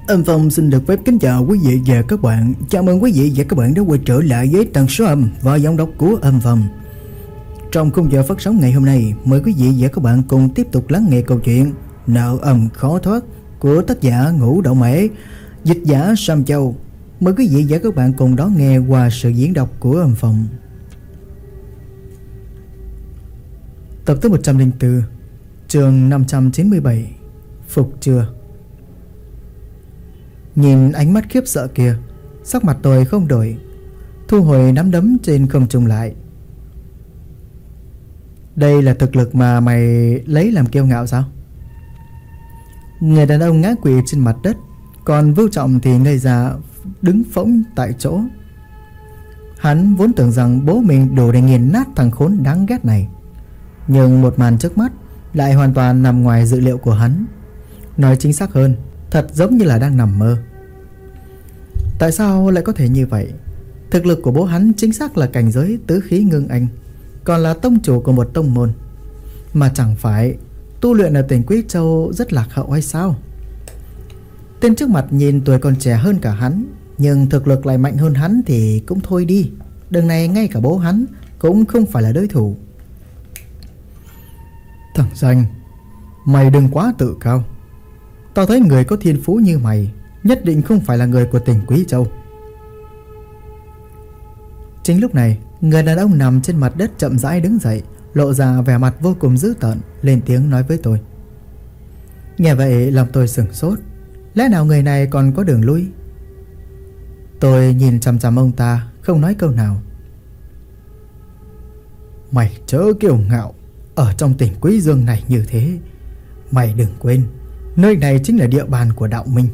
Âm Phong xin được phép kính chào quý vị và các bạn. Chào mừng quý vị và các bạn đã quay trở lại với tần số âm và giọng đọc của Âm Phong. Trong khung giờ phát sóng ngày hôm nay, mời quý vị và các bạn cùng tiếp tục lắng nghe câu chuyện Nợ Âm Khó Thoát của tác giả Ngũ Đậu Mễ, dịch giả Sam Châu. Mời quý vị và các bạn cùng đón nghe qua sự diễn đọc của Âm Phong. Tập thứ 104, chương 597, Phục Chưa. Nhìn ánh mắt khiếp sợ kia, sắc mặt tôi không đổi, thu hồi nắm đấm trên không trung lại. Đây là thực lực mà mày lấy làm kiêu ngạo sao? Người đàn ông ngã quỵ trên mặt đất, còn Vưu Trọng thì ngây ra đứng phỗng tại chỗ. Hắn vốn tưởng rằng bố mình đủ để nghiền nát thằng khốn đáng ghét này, nhưng một màn trước mắt lại hoàn toàn nằm ngoài dự liệu của hắn. Nói chính xác hơn, thật giống như là đang nằm mơ. Tại sao lại có thể như vậy? Thực lực của bố hắn chính xác là cảnh giới tứ khí ngưng anh, còn là tông chủ của một tông môn, mà chẳng phải tu luyện ở tỉnh Quý Châu rất lạc hậu hay sao? Tên trước mặt nhìn tuổi còn trẻ hơn cả hắn, nhưng thực lực lại mạnh hơn hắn thì cũng thôi đi. Đằng này ngay cả bố hắn cũng không phải là đối thủ. Thằng danh, mày đừng quá tự cao. Tao thấy người có thiên phú như mày nhất định không phải là người của tỉnh Quý Châu. Chính lúc này, người đàn ông nằm trên mặt đất chậm rãi đứng dậy, lộ ra vẻ mặt vô cùng dữ tợn, lên tiếng nói với tôi. Nghe vậy làm tôi sửng sốt. Lẽ nào người này còn có đường lui? Tôi nhìn chằm chằm ông ta, không nói câu nào. Mày chớ kiêu ngạo. Ở trong tỉnh Quý Dương này như thế, mày đừng quên, nơi này chính là địa bàn của Đạo Minh.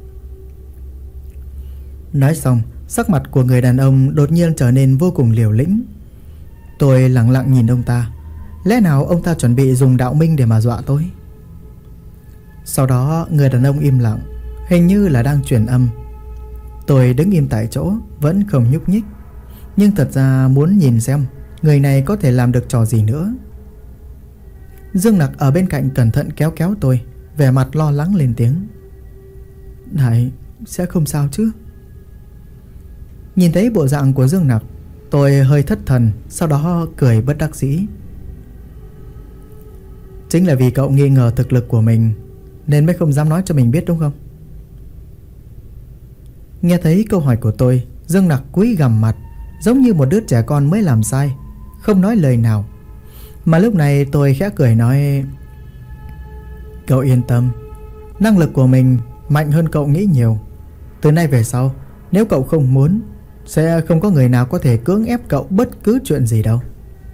Nói xong, sắc mặt của người đàn ông đột nhiên trở nên vô cùng liều lĩnh. Tôi lặng lặng nhìn ông ta. Lẽ nào ông ta chuẩn bị dùng Đạo Minh để mà dọa tôi? Sau đó người đàn ông im lặng, hình như là đang truyền âm. Tôi đứng im tại chỗ, vẫn không nhúc nhích, nhưng thật ra muốn nhìn xem người này có thể làm được trò gì nữa. Dương Nặc ở bên cạnh cẩn thận kéo kéo tôi, vẻ mặt lo lắng lên tiếng. Này, sẽ không sao chứ? Nhìn thấy bộ dạng của Dương Nặc, tôi hơi thất thần, sau đó cười bất đắc dĩ. Chính là vì cậu nghi ngờ thực lực của mình nên mới không dám nói cho mình biết đúng không? Nghe thấy câu hỏi của tôi, Dương Nặc cúi gằm mặt, giống như một đứa trẻ con mới làm sai, không nói lời nào. Mà lúc này tôi khẽ cười nói, cậu yên tâm, năng lực của mình mạnh hơn cậu nghĩ nhiều. Từ nay về sau, nếu cậu không muốn, sẽ không có người nào có thể cưỡng ép cậu bất cứ chuyện gì đâu.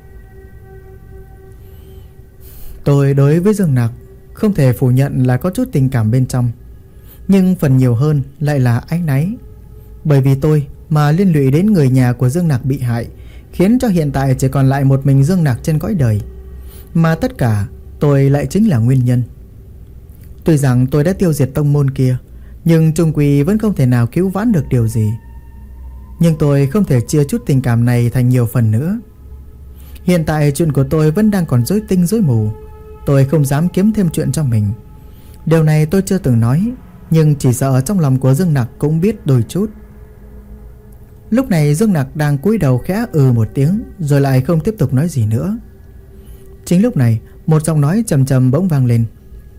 Tôi đối với Dương Nặc không thể phủ nhận là có chút tình cảm bên trong, nhưng phần nhiều hơn lại là áy náy. Bởi vì tôi mà liên lụy đến người nhà của Dương Nặc bị hại, khiến cho hiện tại chỉ còn lại một mình Dương Nặc trên cõi đời. Mà tất cả tôi lại chính là nguyên nhân. Tuy rằng tôi đã tiêu diệt tông môn kia, nhưng chung quy vẫn không thể nào cứu vãn được điều gì. Nhưng tôi không thể chia chút tình cảm này thành nhiều phần nữa. Hiện tại chuyện của tôi vẫn đang còn rối tinh rối mù. Tôi không dám kiếm thêm chuyện cho mình. Điều này tôi chưa từng nói, nhưng chỉ sợ trong lòng của Dương Nặc cũng biết đôi chút. Lúc này Dương Nặc đang cúi đầu khẽ một tiếng, rồi lại không tiếp tục nói gì nữa. Chính lúc này, một giọng nói trầm trầm bỗng vang lên.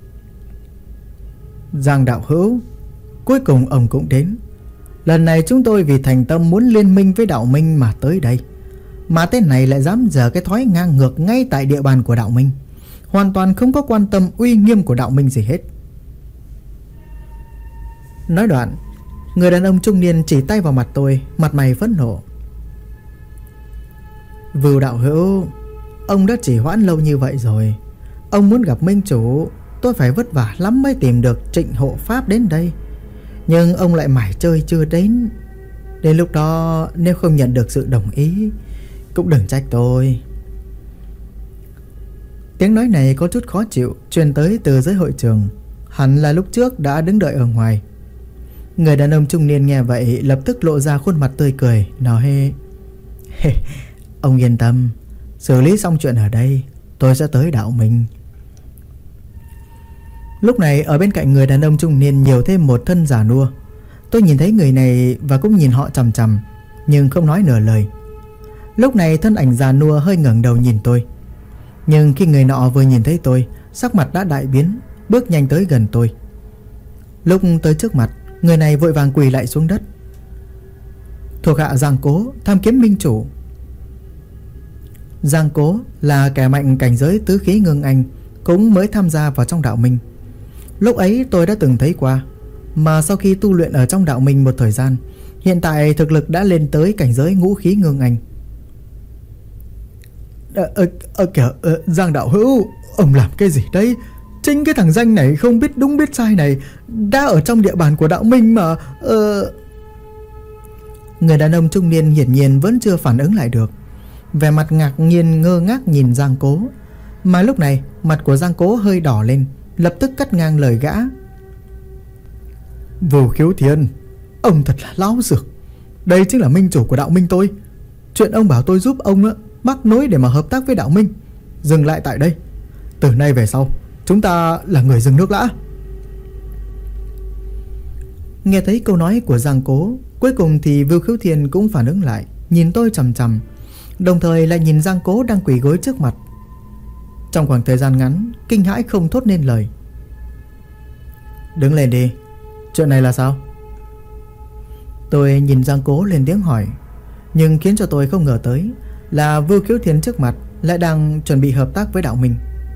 Giang đạo hữu, cuối cùng ông cũng đến. Lần này chúng tôi vì thành tâm muốn liên minh với Đạo Minh mà tới đây, mà tên này lại dám dở cái thói ngang ngược ngay tại địa bàn của Đạo Minh, hoàn toàn không có quan tâm uy nghiêm của Đạo Minh gì hết. Nói đoạn, người đàn ông trung niên chỉ tay vào mặt tôi, mặt mày phẫn nộ. Vưu đạo hữu, ông đã trì hoãn lâu như vậy rồi. Ông muốn gặp minh chủ, tôi phải vất vả lắm mới tìm được Trịnh hộ pháp đến đây, nhưng ông lại mải chơi chưa đến. Đến lúc đó nếu không nhận được sự đồng ý, cũng đừng trách tôi. Tiếng nói này có chút khó chịu truyền tới từ dưới hội trường. Hẳn là lúc trước đã đứng đợi ở ngoài. Người đàn ông trung niên nghe vậy lập tức lộ ra khuôn mặt tươi cười, nói: Ông yên tâm, xử lý xong chuyện ở đây, tôi sẽ tới Đạo Minh. Lúc này ở bên cạnh người đàn ông trung niên nhiều thêm một thân già nua. Tôi nhìn thấy người này và cũng nhìn họ chằm chằm, nhưng không nói nửa lời. Lúc này thân ảnh già nua hơi ngẩng đầu nhìn tôi. Nhưng khi người nọ vừa nhìn thấy tôi, sắc mặt đã đại biến, bước nhanh tới gần tôi. Lúc tới trước mặt, người này vội vàng quỳ lại xuống đất. Thuộc hạ Giang Cố, tham kiếm minh chủ. Giang Cố là kẻ mạnh cảnh giới tứ khí ngưng anh, cũng mới tham gia vào trong đạo minh. Lúc ấy tôi đã từng thấy qua, mà sau khi tu luyện ở trong đạo minh một thời gian, hiện tại thực lực đã lên tới cảnh giới ngũ khí ngưng anh. Giang đạo hữu, ông làm cái gì đấy? Chính cái thằng danh này không biết đúng biết sai này đã ở trong địa bàn của đạo minh mà. Người đàn ông trung niên hiển nhiên vẫn chưa phản ứng lại được, vẻ mặt ngạc nhiên ngơ ngác nhìn Giang Cố. Mà lúc này mặt của Giang Cố hơi đỏ lên, lập tức cắt ngang lời gã. Vô Khiếu Thiên, ông thật là láo xược. Đây chính là minh chủ của đạo minh tôi. Chuyện ông bảo tôi giúp ông mắc nối để mà hợp tác với đạo minh dừng lại tại đây. Từ nay về sau chúng ta là người dừng nước lã. Nghe thấy câu nói của Giang Cố, cuối cùng thì Vưu Khiếu Thiên cũng phản ứng lại, nhìn tôi chằm chằm, đồng thời lại nhìn Giang Cố đang quỳ gối trước mặt. Trong khoảng thời gian ngắn, kinh hãi không thốt nên lời. Đứng lên đi, chuyện này là sao? Tôi nhìn Giang Cố lên tiếng hỏi, nhưng khiến cho tôi không ngờ tới là Vưu Khiếu Thiên trước mặt lại đang chuẩn bị hợp tác với đạo minh.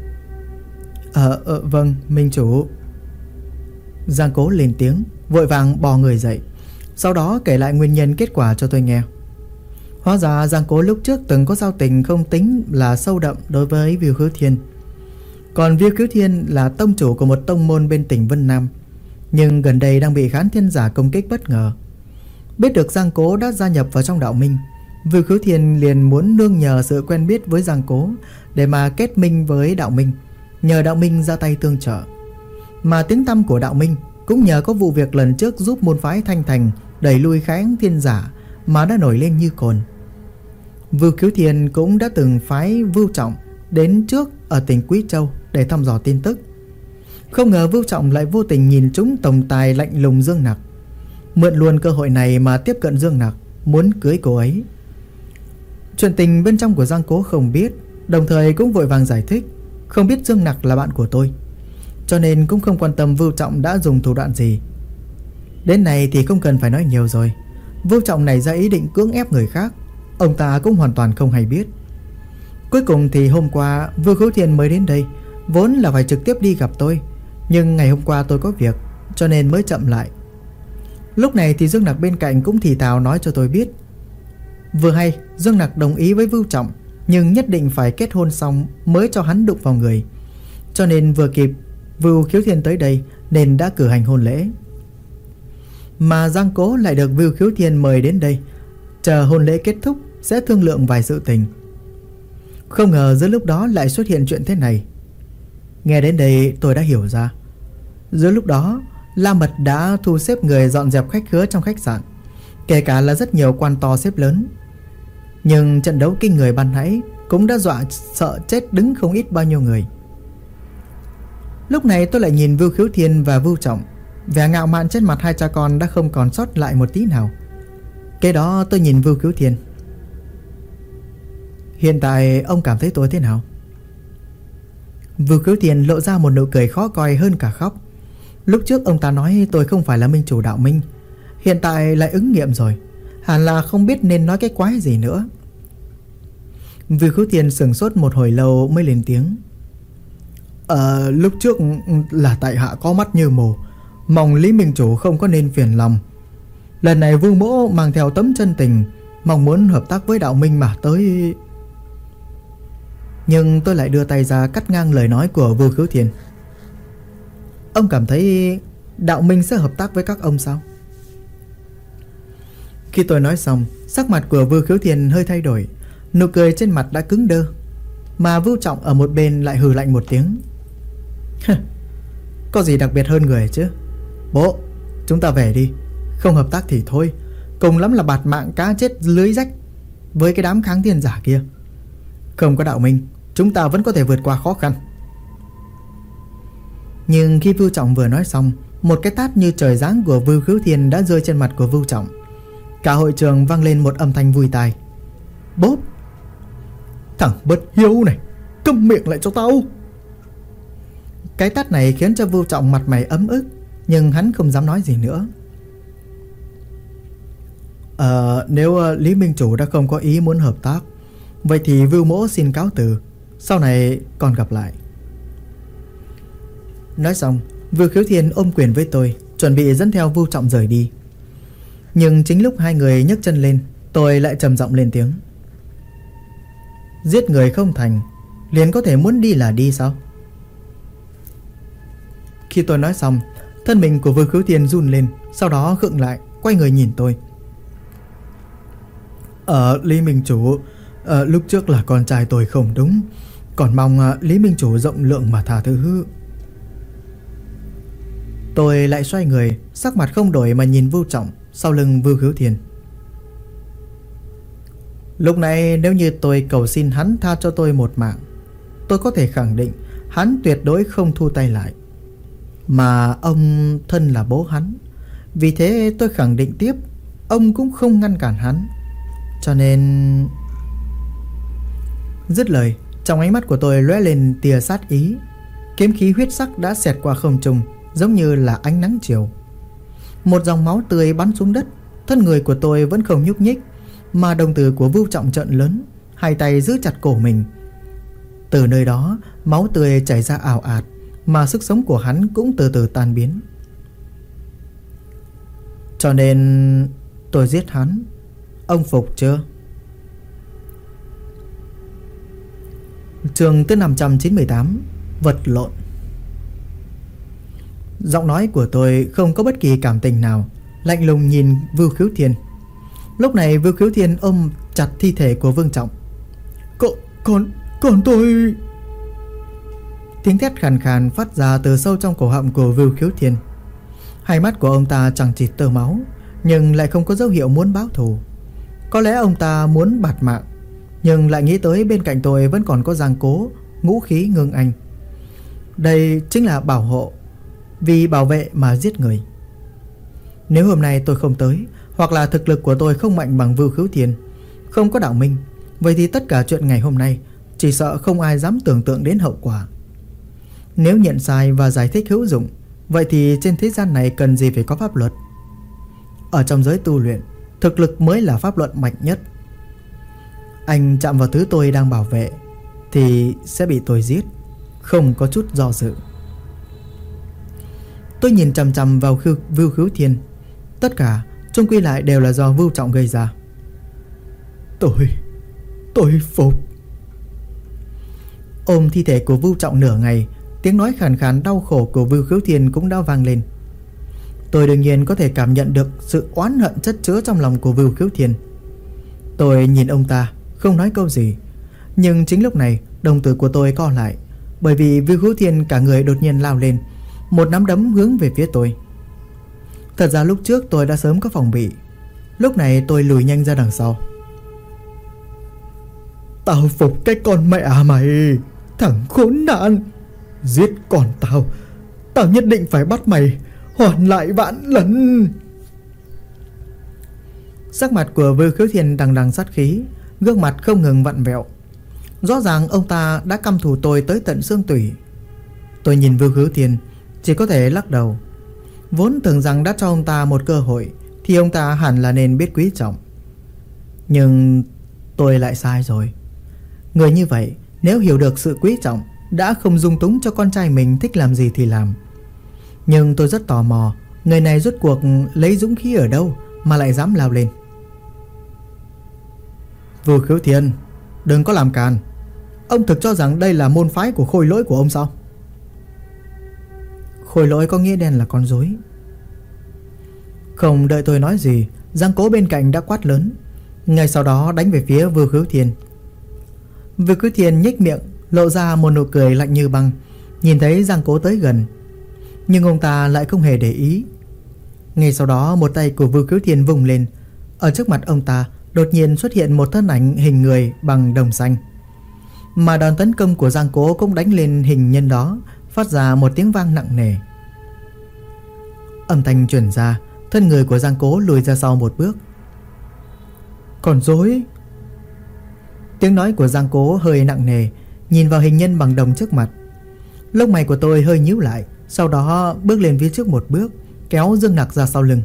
Vâng, minh chủ. Giang Cố lên tiếng, vội vàng bò người dậy, sau đó kể lại nguyên nhân kết quả cho tôi nghe. Hóa ra Giang Cố lúc trước từng có giao tình không tính là sâu đậm đối với Vưu Khiếu Thiên. Còn Vưu Khiếu Thiên là tông chủ của một tông môn bên tỉnh Vân Nam, nhưng gần đây đang bị Khán Thiên Giả công kích bất ngờ. Biết được Giang Cố đã gia nhập vào trong đạo minh, Vưu Khiếu Thiên liền muốn nương nhờ sự quen biết với Giang Cố để mà kết minh với đạo minh, nhờ đạo minh ra tay tương trợ. Mà tiếng tăm của đạo minh cũng nhờ có vụ việc lần trước giúp môn phái Thanh Thành đẩy lui Khán Thiên Giả mà đã nổi lên như cồn. Vưu Khiếu Thiên cũng đã từng phái Vưu Trọng đến trước ở tỉnh Quý Châu để thăm dò tin tức. Không ngờ Vưu Trọng lại vô tình nhìn trúng tổng tài lạnh lùng Dương Nặc, mượn luôn cơ hội này mà tiếp cận Dương Nặc, muốn cưới cô ấy. Chuyện tình bên trong của Giang Cố không biết, đồng thời cũng vội vàng giải thích không biết Dương Nặc là bạn của tôi, cho nên cũng không quan tâm Vưu Trọng đã dùng thủ đoạn gì. Đến này thì không cần phải nói nhiều rồi. Vưu Trọng này ra ý định cưỡng ép người khác, ông ta cũng hoàn toàn không hay biết. Cuối cùng thì hôm qua Vưu Khiếu Thiên mới đến đây, vốn là phải trực tiếp đi gặp tôi, nhưng ngày hôm qua tôi có việc cho nên mới chậm lại. Lúc này thì Dương Nặc bên cạnh cũng thì thào nói cho tôi biết. Vừa hay Dương Nặc đồng ý với Vưu Trọng, nhưng nhất định phải kết hôn xong mới cho hắn đụng vào người, cho nên vừa kịp Vưu Khiếu Thiên tới đây nên đã cử hành hôn lễ. Mà Giang Cố lại được Vưu Khiếu Thiên mời đến đây, chờ hôn lễ kết thúc sẽ thương lượng vài sự tình. Không ngờ giữa lúc đó lại xuất hiện chuyện thế này. Nghe đến đây tôi đã hiểu ra. Giữa lúc đó La Mật đã thu xếp người dọn dẹp khách khứa trong khách sạn, kể cả là rất nhiều quan to xếp lớn. Nhưng trận đấu kinh người ban nãy cũng đã dọa sợ chết đứng không ít bao nhiêu người. Lúc này tôi lại nhìn Vưu Khiếu Thiên và Vưu Trọng, vẻ ngạo mạn trên mặt hai cha con đã không còn sót lại một tí nào. Kế đó tôi nhìn Vưu Khiếu Thiên. Hiện tại ông cảm thấy tôi thế nào? Vưu Khiếu Thiên lộ ra một nụ cười khó coi hơn cả khóc. Lúc trước ông ta nói tôi không phải là minh chủ đạo minh, hiện tại lại ứng nghiệm rồi, hẳn là không biết nên nói cái quái gì nữa. Vưu Khiếu Thiên sửng sốt một hồi lâu mới lên tiếng. Lúc trước là tại hạ có mắt như mù, mong Lý minh chủ không có nên phiền lòng. Lần này Vưu mỗ mang theo tấm chân tình, mong muốn hợp tác với đạo minh mà tới. Nhưng tôi lại đưa tay ra cắt ngang lời nói của Vưu Khiếu Thiên. Ông cảm thấy đạo minh sẽ hợp tác với các ông sao? Khi tôi nói xong, sắc mặt của Vưu Khiếu Thiên hơi thay đổi, nụ cười trên mặt đã cứng đơ. Mà Vưu Trọng ở một bên lại hừ lạnh một tiếng. Có gì đặc biệt hơn người chứ? Bố, chúng ta về đi. Không hợp tác thì thôi, cùng lắm là bạt mạng cá chết lưới rách với cái đám Kháng Thiên Giả kia. Không có đạo minh, chúng ta vẫn có thể vượt qua khó khăn. Nhưng khi Vưu Trọng vừa nói xong, một cái tát như trời giáng của Vưu Khiếu Thiên đã rơi trên mặt của Vưu Trọng. Cả hội trường vang lên một âm thanh vui tai. Bốp! Thằng bất hiếu này, câm miệng lại cho tao! Cái tát này khiến cho Vưu Trọng mặt mày ấm ức, nhưng hắn không dám nói gì nữa. Nếu Lý Minh Chủ đã không có ý muốn hợp tác, vậy thì Vưu Mỗ xin cáo từ, sau này còn gặp lại. Nói xong, Vưu Khiếu Thiên ôm quyền với tôi, chuẩn bị dẫn theo Vưu Trọng rời đi. Nhưng chính lúc hai người nhấc chân lên, tôi lại trầm giọng lên tiếng. Giết người không thành, liền có thể muốn đi là đi sao? Khi tôi nói xong, thân mình của Vưu Khiếu Thiên run lên, sau đó khựng lại, quay người nhìn tôi. Lý Minh Chủ, lúc trước là con trai tôi không đúng, còn mong Lý Minh Chủ rộng lượng mà tha thứ. Tôi lại xoay người, sắc mặt không đổi mà nhìn Vưu Trọng sau lưng Vưu Khiếu Thiên. Lúc này nếu như tôi cầu xin hắn tha cho tôi một mạng, tôi có thể khẳng định hắn tuyệt đối không thu tay lại. Mà ông thân là bố hắn, vì thế tôi khẳng định tiếp, ông cũng không ngăn cản hắn. Cho nên... Dứt lời, trong ánh mắt của tôi lóe lên tia sát ý. Kiếm khí huyết sắc đã xẹt qua không trung, giống như là ánh nắng chiều. Một dòng máu tươi bắn xuống đất. Thân người của tôi vẫn không nhúc nhích, mà đồng tử của Vưu Trọng trợn lớn, hai tay giữ chặt cổ mình. Từ nơi đó, máu tươi chảy ra ào ạt, mà sức sống của hắn cũng từ từ tan biến. Cho nên tôi giết hắn. Ông phục chưa? Chương thứ 598, vật lộn. Giọng nói của tôi không có bất kỳ cảm tình nào, lạnh lùng nhìn Vưu Khiếu Thiên. Lúc này Vưu Khiếu Thiên ôm chặt thi thể của Vương Trọng. Còn tôi... Tiếng thét khàn khàn phát ra từ sâu trong cổ họng của Vưu Khiếu Thiên. Hai mắt của ông ta chẳng chịt tơ máu, nhưng lại không có dấu hiệu muốn báo thù. Có lẽ ông ta muốn bạt mạng, nhưng lại nghĩ tới bên cạnh tôi vẫn còn có Giang Cố, Ngũ Khí, Ngưng Anh. Đây chính là bảo hộ, vì bảo vệ mà giết người. Nếu hôm nay tôi không tới, hoặc là thực lực của tôi không mạnh bằng Vưu Khiếu Thiên, không có đạo minh, vậy thì tất cả chuyện ngày hôm nay chỉ sợ không ai dám tưởng tượng đến hậu quả. Nếu nhận sai và giải thích hữu dụng, vậy thì trên thế gian này cần gì phải có pháp luật? Ở trong giới tu luyện, thực lực mới là pháp luật mạnh nhất. Anh chạm vào thứ tôi đang bảo vệ thì sẽ bị tôi giết, không có chút do dự. Tôi nhìn chằm chằm vào Vưu Khiếu Thiên. Tất cả chung quy lại đều là do Vưu Trọng gây ra. Tôi phục. Ôm thi thể của Vưu Trọng nửa ngày, tiếng nói khàn khàn đau khổ của Vưu Khiếu Thiên cũng đã vang lên. Tôi đương nhiên có thể cảm nhận được sự oán hận chất chứa trong lòng của Vưu Khiếu Thiên. Tôi nhìn ông ta, không nói câu gì. Nhưng chính lúc này, đồng tử của tôi co lại, bởi vì Vưu Khiếu Thiên cả người đột nhiên lao lên, một nắm đấm hướng về phía tôi. Thật ra lúc trước tôi đã sớm có phòng bị. Lúc này tôi lùi nhanh ra đằng sau. Tao phục cái con mẹ mày, thằng khốn nạn. Giết con tao nhất định phải bắt mày hoàn lại vạn lần. Sắc mặt của Vưu Khiếu Thiên đằng đằng sát khí, gương mặt không ngừng vặn vẹo. Rõ ràng ông ta đã căm thù tôi tới tận xương tủy. Tôi nhìn Vưu Khiếu Thiên, chỉ có thể lắc đầu. Vốn tưởng rằng đã cho ông ta một cơ hội thì ông ta hẳn là nên biết quý trọng. Nhưng tôi lại sai rồi. Người như vậy nếu hiểu được sự quý trọng, đã không dung túng cho con trai mình thích làm gì thì làm. Nhưng tôi rất tò mò, người này rốt cuộc lấy dũng khí ở đâu mà lại dám lao lên. Vưu Khiếu Thiên, đừng có làm càn. Ông thực cho rằng đây là môn phái của Khôi Lỗi của ông sao? Khôi Lỗi có nghĩa đen là con rối. Không đợi tôi nói gì, Giang Cố bên cạnh đã quát lớn, ngay sau đó đánh về phía Vưu Khiếu Thiên. Vưu Khiếu Thiên nhếch miệng, lộ ra một nụ cười lạnh như băng, nhìn thấy Giang Cố tới gần. Nhưng ông ta lại không hề để ý. Ngay sau đó một tay của Vưu Khiếu Thiên vùng lên. Ở trước mặt ông ta đột nhiên xuất hiện một thân ảnh hình người bằng đồng xanh. Mà đòn tấn công của Giang Cố cũng đánh lên hình nhân đó, phát ra một tiếng vang nặng nề. Âm thanh truyền ra, thân người của Giang Cố lùi ra sau một bước. Còn dối. Tiếng nói của Giang Cố hơi nặng nề, nhìn vào hình nhân bằng đồng trước mặt. Lông mày của tôi hơi nhíu lại, sau đó bước lên phía trước một bước, kéo Dương Nặc ra sau lưng.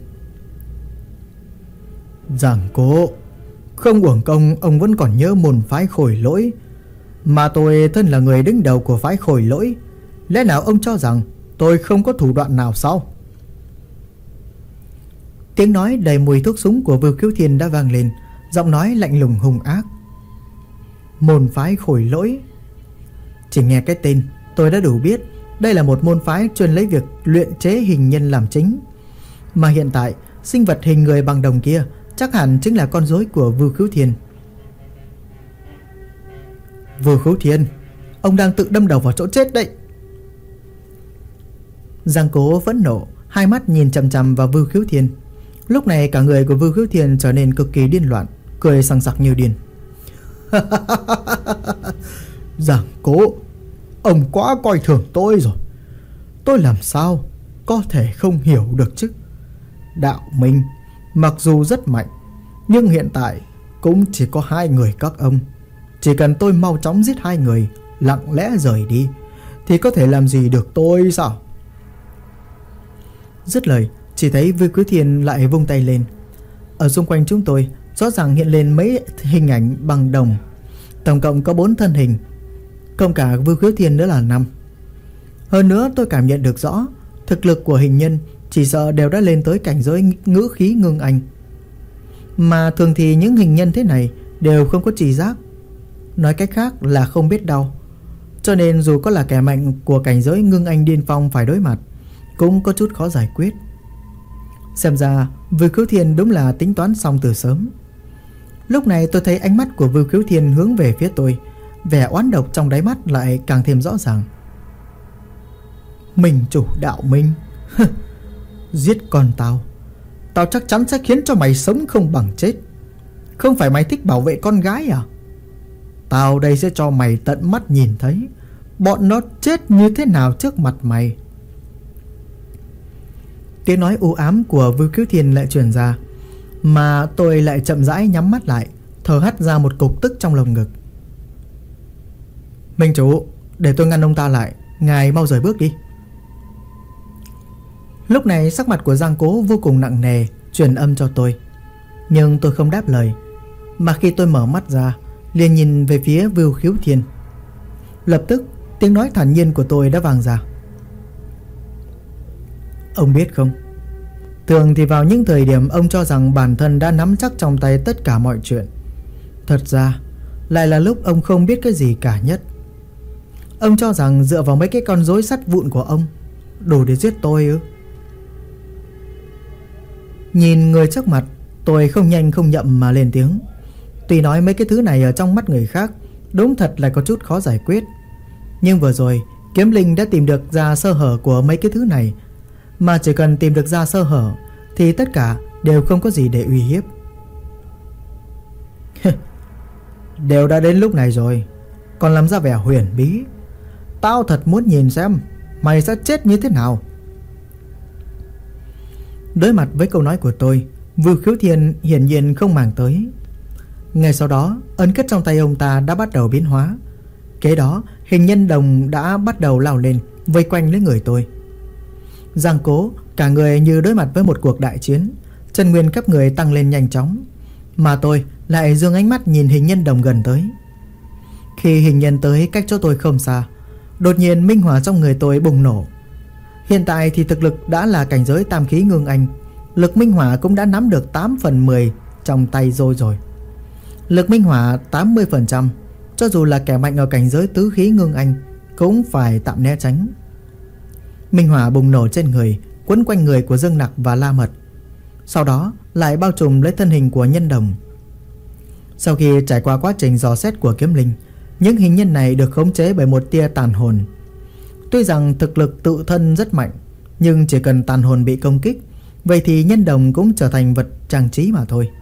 Giang Cố, không uổng công ông vẫn còn nhớ môn phái Khôi Lỗi, mà tôi thân là người đứng đầu của phái Khôi Lỗi. Lẽ nào ông cho rằng tôi không có thủ đoạn nào sao? Tiếng nói đầy mùi thuốc súng của Vưu Khiếu Thiên đã vang lên, giọng nói lạnh lùng hung ác. Môn phái Khôi Lỗi. Chỉ nghe cái tên tôi đã đủ biết đây là một môn phái chuyên lấy việc luyện chế hình nhân làm chính. Mà hiện tại sinh vật hình người bằng đồng kia chắc hẳn chính là con rối của Vưu Khiếu Thiên. Vưu Khiếu Thiên, ông đang tự đâm đầu vào chỗ chết đấy. Giang Cố vẫn nộ, hai mắt nhìn chằm chằm vào Vưu Khiếu Thiên. Lúc này cả người của Vưu Khiếu Thiên trở nên cực kỳ điên loạn, cười sằng sặc như điên. Giang Cố, ông quá coi thường tôi rồi. Tôi làm sao có thể không hiểu được chứ? Đạo Minh mặc dù rất mạnh, nhưng hiện tại cũng chỉ có hai người các ông. Chỉ cần tôi mau chóng giết hai người, lặng lẽ rời đi, thì có thể làm gì được tôi sao? Dứt lời, chỉ thấy Vưu Khiếu Thiên lại vung tay lên. Ở xung quanh chúng tôi rõ ràng hiện lên mấy hình ảnh bằng đồng. Tổng cộng có 4 thân hình, cộng cả Vưu Khiếu Thiên nữa là 5. Hơn nữa tôi cảm nhận được rõ thực lực của hình nhân chỉ sợ đều đã lên tới cảnh giới ngữ khí ngưng anh. Mà thường thì những hình nhân thế này đều không có tri giác, nói cách khác là không biết đau. Cho nên dù có là kẻ mạnh của cảnh giới ngưng anh điên phong phải đối mặt, cũng có chút khó giải quyết. Xem ra Vưu Khiếu Thiên đúng là tính toán xong từ sớm. Lúc này tôi thấy ánh mắt của Vưu Khiếu Thiên hướng về phía tôi, vẻ oán độc trong đáy mắt lại càng thêm rõ ràng. Mình chủ Đạo Minh, giết con tao, tao chắc chắn sẽ khiến cho mày sống không bằng chết. Không phải mày thích bảo vệ con gái à? Tao đây sẽ cho mày tận mắt nhìn thấy bọn nó chết như thế nào trước mặt mày. Tiếng nói u ám của Vưu Khiếu Thiên lại truyền ra, mà tôi lại chậm rãi nhắm mắt lại, thở hắt ra một cục tức trong lồng ngực. Minh chủ, để tôi ngăn ông ta lại, ngài mau rời bước đi. Lúc này sắc mặt của Giang Cố vô cùng nặng nề, truyền âm cho tôi. Nhưng tôi không đáp lời, mà khi tôi mở mắt ra liền nhìn về phía Vưu Khiếu Thiên. Lập tức tiếng nói thản nhiên của tôi đã vang ra. Ông biết không, thường thì vào những thời điểm ông cho rằng bản thân đã nắm chắc trong tay tất cả mọi chuyện, thật ra lại là lúc ông không biết cái gì cả nhất. Ông cho rằng dựa vào mấy cái con rối sắt vụn của ông đủ để giết tôi ư? Nhìn người trước mặt, tôi không nhanh không chậm mà lên tiếng. Tuy nói mấy cái thứ này ở trong mắt người khác đúng thật là có chút khó giải quyết, nhưng vừa rồi Kiếm Linh đã tìm được ra sơ hở của mấy cái thứ này. Mà chỉ cần tìm được ra sơ hở thì tất cả đều không có gì để uy hiếp. Đều đã đến lúc này rồi, còn làm ra vẻ huyền bí. Tao thật muốn nhìn xem mày sẽ chết như thế nào. Đối mặt với câu nói của tôi, Vưu Khiếu Thiên hiển nhiên không màng tới. Ngay sau đó, ấn kết trong tay ông ta đã bắt đầu biến hóa. Kế đó, hình nhân đồng đã bắt đầu lao lên, vây quanh lấy người tôi. Giang Cố cả người như đối mặt với một cuộc đại chiến, chân nguyên khắp người tăng lên nhanh chóng, mà tôi lại dương ánh mắt nhìn hình nhân đồng gần tới. Khi hình nhân tới cách chỗ tôi không xa, đột nhiên minh hỏa trong người tôi bùng nổ. Hiện tại thì thực lực đã là cảnh giới tam khí ngưng anh, lực minh hỏa cũng đã nắm được 8/10 trong tay rồi. Lực minh hỏa 80%, cho dù là kẻ mạnh ở cảnh giới tứ khí ngưng anh cũng phải tạm né tránh. Minh hỏa bùng nổ trên người, quấn quanh người của Dương Nặc và La Mật, sau đó lại bao trùm lấy thân hình của nhân đồng. Sau khi trải qua quá trình dò xét của Kiếm Linh, những hình nhân này được khống chế bởi một tia tàn hồn. Tuy rằng thực lực tự thân rất mạnh, nhưng chỉ cần tàn hồn bị công kích, vậy thì nhân đồng cũng trở thành vật trang trí mà thôi.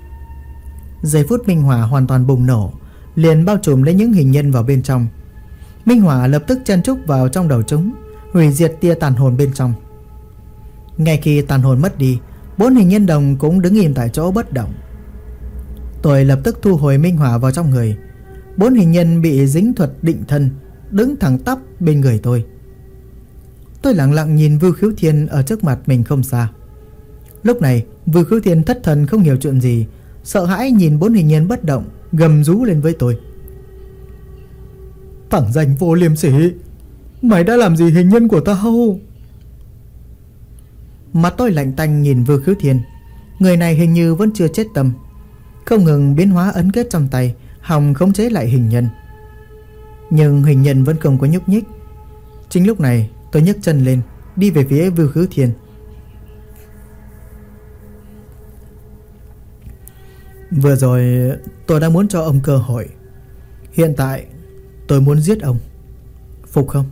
Giây phút minh hỏa hoàn toàn bùng nổ, liền bao trùm lấy những hình nhân vào bên trong. Minh hỏa lập tức chen trúc vào trong đầu chúng, hủy diệt tia tàn hồn bên trong. Ngay khi tàn hồn mất đi, 4 hình nhân đồng cũng đứng im tại chỗ bất động. Tôi lập tức thu hồi minh hỏa vào trong người. 4 hình nhân bị dính thuật định thân, đứng thẳng tắp bên người tôi. Tôi lặng lặng nhìn Vưu Khiếu Thiên ở trước mặt mình không xa. Lúc này Vưu Khiếu Thiên thất thần không hiểu chuyện gì, sợ hãi nhìn 4 hình nhân bất động, gầm rú lên với tôi. Thằng danh vô liêm sỉ, mày đã làm gì hình nhân của tao? Mặt tôi lạnh tanh nhìn Vưu Khiếu Thiên. Người này hình như vẫn chưa chết tâm, không ngừng biến hóa ấn kết trong tay, hòng khống chế lại hình nhân. Nhưng hình nhân vẫn không có nhúc nhích. Chính lúc này tôi nhấc chân lên, đi về phía Vưu Khiếu Thiên. Vừa rồi tôi đã muốn cho ông cơ hội, hiện tại tôi muốn giết ông, phục không?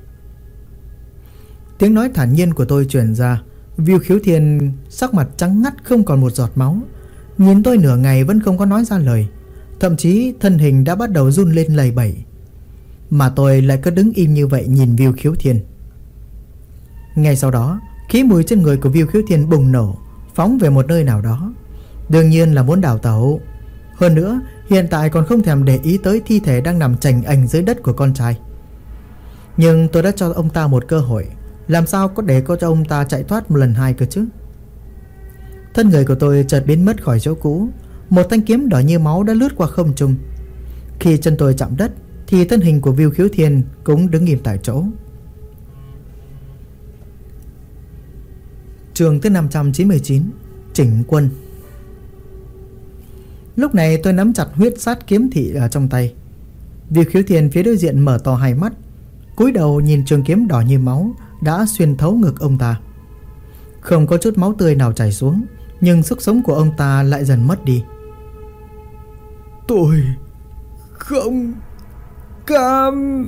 Tiếng nói thản nhiên của tôi truyền ra. Vưu Khiếu Thiên sắc mặt trắng ngắt không còn một giọt máu, nhìn tôi nửa ngày vẫn không có nói ra lời, thậm chí thân hình đã bắt đầu run lên lầy bẩy. Mà tôi lại cứ đứng im như vậy nhìn Vưu Khiếu Thiên. Ngay sau đó, khí mùi trên người của Vưu Khiếu Thiên bùng nổ, phóng về một nơi nào đó. Đương nhiên là muốn đào tẩu. Hơn nữa, hiện tại còn không thèm để ý tới thi thể đang nằm chành ành dưới đất của con trai. Nhưng tôi đã cho ông ta một cơ hội, làm sao có để cho ông ta chạy thoát một lần hai cơ chứ? Thân người của tôi chợt biến mất khỏi chỗ cũ. Một thanh kiếm đỏ như máu đã lướt qua không trung. Khi chân tôi chạm đất thì thân hình của Vưu Khiếu Thiên cũng đứng im tại chỗ. Chương thứ 599, chỉnh quân. Lúc này tôi nắm chặt huyết sát kiếm thị ở trong tay. Vưu Khiếu Thiên phía đối diện mở to hai mắt, cúi đầu nhìn trường kiếm đỏ như máu đã xuyên thấu ngực ông ta. Không có chút máu tươi nào chảy xuống, nhưng sức sống của ông ta lại dần mất đi. Tôi không cam.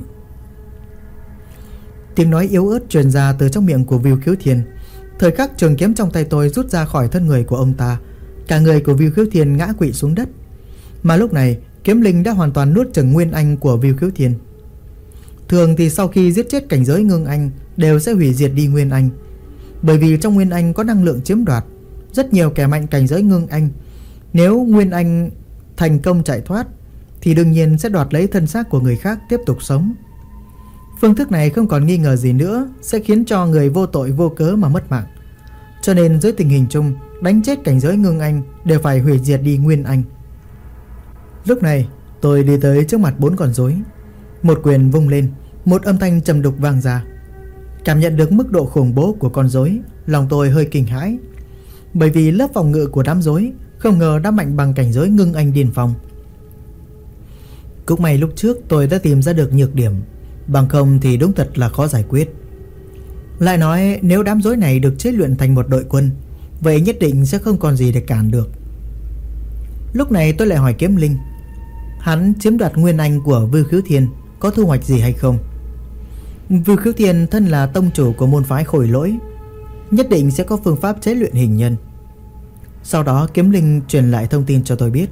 Tiếng nói yếu ớt truyền ra từ trong miệng của Vưu Khiếu Thiên. Thời khắc trường kiếm trong tay tôi rút ra khỏi thân người của ông ta, cả người của Vưu Khiếu Thiên ngã quỵ xuống đất. Mà lúc này kiếm linh đã hoàn toàn nuốt chửng nguyên anh của Vưu Khiếu Thiên. Thường thì sau khi giết chết cảnh giới ngưng anh đều sẽ hủy diệt đi nguyên anh, bởi vì trong nguyên anh có năng lượng chiếm đoạt. Rất nhiều kẻ mạnh cảnh giới ngưng anh, nếu nguyên anh thành công chạy thoát thì đương nhiên sẽ đoạt lấy thân xác của người khác tiếp tục sống. Phương thức này không còn nghi ngờ gì nữa sẽ khiến cho người vô tội vô cớ mà mất mạng. Cho nên dưới tình hình chung, đánh chết cảnh giới ngưng anh đều phải hủy diệt đi nguyên anh. Lúc này tôi đi tới trước mặt 4 con rối, một quyền vung lên, một âm thanh trầm đục vang ra. Cảm nhận được mức độ khủng bố của con rối, lòng tôi hơi kinh hãi, bởi vì lớp phòng ngự của đám rối không ngờ đã mạnh bằng cảnh giới ngưng anh điên phong. Cũng may lúc trước tôi đã tìm ra được nhược điểm, bằng không thì đúng thật là khó giải quyết. Lại nói nếu đám rối này được chế luyện thành một đội quân, vậy nhất định sẽ không còn gì để cản được. Lúc này tôi lại hỏi kiếm linh, hắn chiếm đoạt nguyên anh của Vưu Khiếu Thiên có thu hoạch gì hay không? Vưu Khiếu Thiên thân là tông chủ của môn phái Khôi Lỗi, nhất định sẽ có phương pháp chế luyện hình nhân. Sau đó kiếm linh truyền lại thông tin cho tôi biết.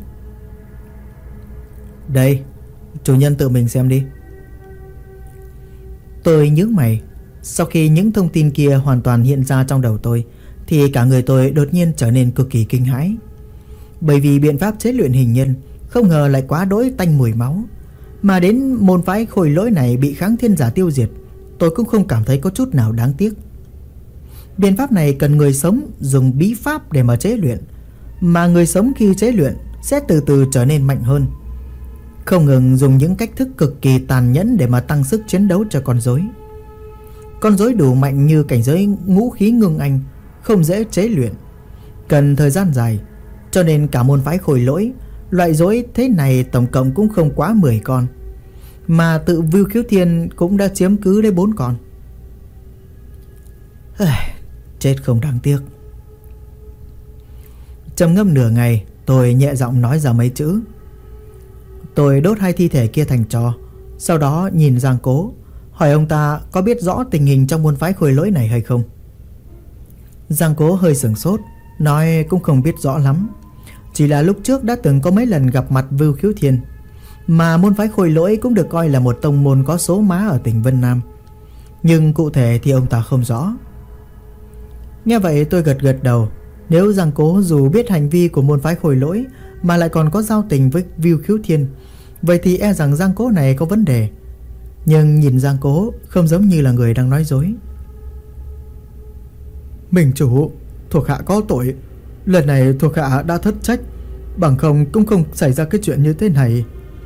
Đây, chủ nhân tự mình xem đi. Tôi nhướng mày. Sau khi những thông tin kia hoàn toàn hiện ra trong đầu tôi thì cả người tôi đột nhiên trở nên cực kỳ kinh hãi. Bởi vì biện pháp chế luyện hình nhân không ngờ lại quá đỗi tanh mùi máu. Mà đến môn phái Khôi Lỗi này bị Kháng Thiên Giả tiêu diệt, tôi cũng không cảm thấy có chút nào đáng tiếc. Biện pháp này cần người sống dùng bí pháp để mà chế luyện, mà người sống khi chế luyện sẽ từ từ trở nên mạnh hơn, không ngừng dùng những cách thức cực kỳ tàn nhẫn để mà tăng sức chiến đấu cho con rối. Con rối đủ mạnh như cảnh giới ngũ khí ngưng anh không dễ chế luyện, cần thời gian dài, cho nên cả môn phái Khôi Lỗi loại rối thế này tổng cộng cũng không quá 10 con, mà tự Vưu Khiếu Thiên cũng đã chiếm cứ đến 4 con. Chết không đáng tiếc. Trầm ngâm nửa ngày, tôi nhẹ giọng nói ra mấy chữ. Tôi đốt 2 thi thể kia thành tro, sau đó nhìn Giang Cố, hỏi ông ta có biết rõ tình hình trong môn phái Khôi Lỗi này hay không. Giang Cố hơi sửng sốt, nói cũng không biết rõ lắm, chỉ là lúc trước đã từng có mấy lần gặp mặt Vưu Khiếu Thiên, Mà môn phái Khôi Lỗi cũng được coi là một tông môn có số má ở tỉnh Vân Nam, nhưng cụ thể thì ông ta không rõ. Nghe vậy tôi gật gật đầu. Nếu Giang Cố dù biết hành vi của môn phái Khôi Lỗi mà lại còn có giao tình với Vưu Khiếu Thiên, vậy thì e rằng Giang Cố này có vấn đề. Nhưng nhìn Giang Cố không giống như là người đang nói dối. Mình chủ, thuộc hạ có tội. Lần này thuộc hạ đã thất trách, bằng không cũng không xảy ra cái chuyện như thế này.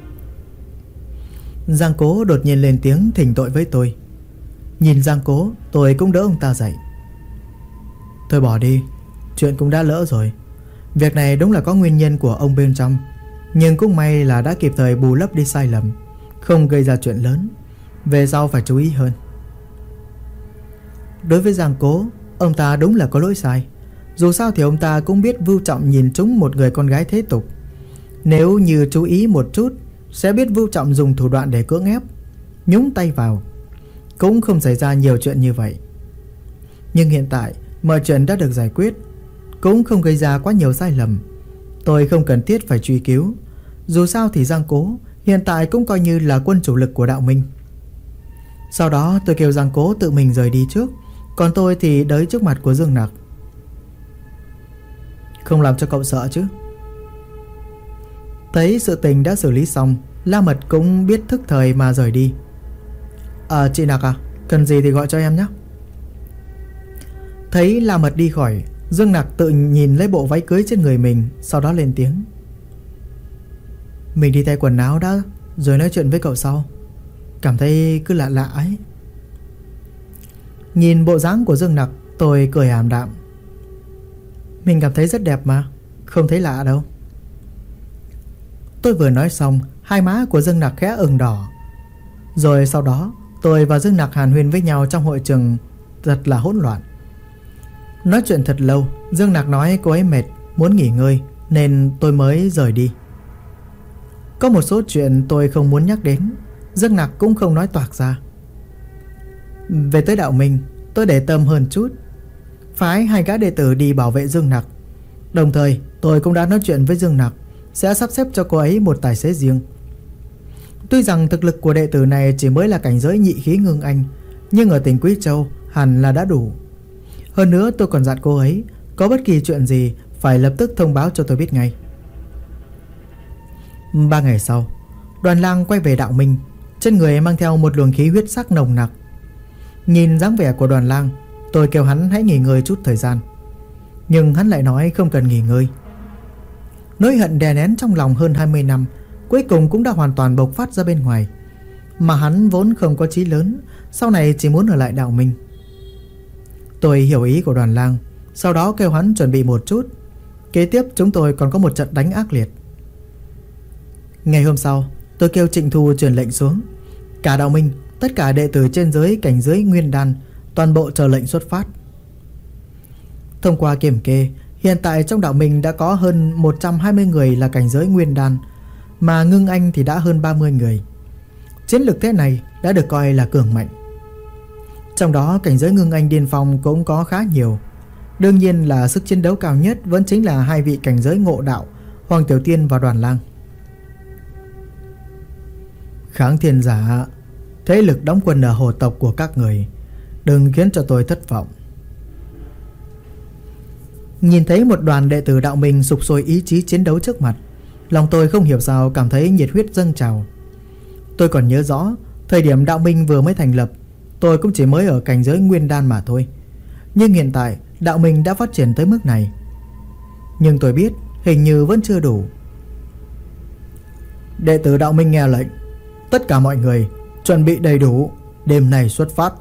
Giang Cố đột nhiên lên tiếng thỉnh tội với tôi. Nhìn Giang Cố, tôi cũng đỡ ông ta dậy. Thôi bỏ đi, chuyện cũng đã lỡ rồi. Việc này đúng là có nguyên nhân của ông bên trong, nhưng cũng may là đã kịp thời bù lấp đi sai lầm, không gây ra chuyện lớn. Về sau phải chú ý hơn. Đối với Giang Cố, ông ta đúng là có lỗi sai. Dù sao thì ông ta cũng biết Vưu Trọng nhìn trúng một người con gái thế tục. Nếu như chú ý một chút, sẽ biết Vưu Trọng dùng thủ đoạn để cưỡng ép, nhúng tay vào, cũng không xảy ra nhiều chuyện như vậy. Nhưng hiện tại mọi chuyện đã được giải quyết, cũng không gây ra quá nhiều sai lầm. Tôi không cần thiết phải truy cứu. Dù sao thì Giang Cố hiện tại cũng coi như là quân chủ lực của đạo minh. Sau đó tôi kêu Giang Cố tự mình rời đi trước, còn tôi thì đới trước mặt của Dương Nặc. Không làm cho cậu sợ chứ? Thấy sự tình đã xử lý xong, La Mật cũng biết thức thời mà rời đi. Chị Nặc à, cần gì thì gọi cho em nhé. Thấy La Mật đi khỏi, Dương Nặc tự nhìn lấy bộ váy cưới trên người mình, sau đó lên tiếng. Mình đi thay quần áo đã, rồi nói chuyện với cậu sau. Cảm thấy cứ lạ lạ ấy. Nhìn bộ dáng của Dương Nặc, tôi cười ảm đạm. Mình cảm thấy rất đẹp mà, không thấy lạ đâu. Tôi vừa nói xong, hai má của Dương Nặc khẽ ửng đỏ. Rồi sau đó tôi và Dương Nặc hàn huyên với nhau trong hội trường thật là hỗn loạn. Nói chuyện thật lâu, Dương Nặc nói cô ấy mệt, muốn nghỉ ngơi, nên tôi mới rời đi. Có một số chuyện tôi không muốn nhắc đến, Dương Nặc cũng không nói toạc ra. Về tới đạo minh, tôi để tâm hơn chút, phái hai gã đệ tử đi bảo vệ Dương Nặc. Đồng thời tôi cũng đã nói chuyện với Dương Nặc sẽ sắp xếp cho cô ấy một tài xế riêng. Tuy rằng thực lực của đệ tử này chỉ mới là cảnh giới nhị khí ngưng anh, nhưng ở tỉnh Quý Châu hẳn là đã đủ. Hơn nữa tôi còn dặn cô ấy có bất kỳ chuyện gì phải lập tức thông báo cho tôi biết ngay. 3 ngày sau, Đoàn Lang quay về đạo minh, trên người mang theo một luồng khí huyết sắc nồng nặc. Nhìn dáng vẻ của Đoàn Lang, tôi kêu hắn hãy nghỉ ngơi chút thời gian, nhưng hắn lại nói không cần nghỉ ngơi. Nỗi hận đè nén trong lòng hơn 20 năm cuối cùng cũng đã hoàn toàn bộc phát ra bên ngoài. Mà hắn vốn không có chí lớn, sau này chỉ muốn ở lại đạo minh. Tôi hiểu ý của Đoàn Lang, sau đó kêu hắn chuẩn bị một chút. Kế tiếp chúng tôi còn có một trận đánh ác liệt. Ngày hôm sau, tôi kêu Trịnh Thu truyền lệnh xuống. Cả đạo minh, tất cả đệ tử trên giới cảnh giới nguyên đan, toàn bộ chờ lệnh xuất phát. Thông qua kiểm kê, hiện tại trong đạo minh đã có hơn 120 người là cảnh giới nguyên đan, mà ngưng anh thì đã hơn 30 người. Chiến lược thế này đã được coi là cường mạnh. Trong đó cảnh giới ngưng anh điên phong cũng có khá nhiều. Đương nhiên là sức chiến đấu cao nhất vẫn chính là hai vị cảnh giới ngộ đạo, Hoàng Tiểu Tiên và Đoàn Lang. Kháng Thiên Giả, thế lực đóng quân ở hồ tộc của các người, đừng khiến cho tôi thất vọng. Nhìn thấy một đoàn đệ tử đạo minh sục sôi ý chí chiến đấu trước mặt, lòng tôi không hiểu sao cảm thấy nhiệt huyết dâng trào. Tôi còn nhớ rõ, thời điểm đạo minh vừa mới thành lập, tôi cũng chỉ mới ở cảnh giới nguyên đan mà thôi. Nhưng hiện tại đạo minh đã phát triển tới mức này. Nhưng tôi biết hình như vẫn chưa đủ. Đệ tử đạo minh nghe lệnh, tất cả mọi người chuẩn bị đầy đủ, đêm nay xuất phát.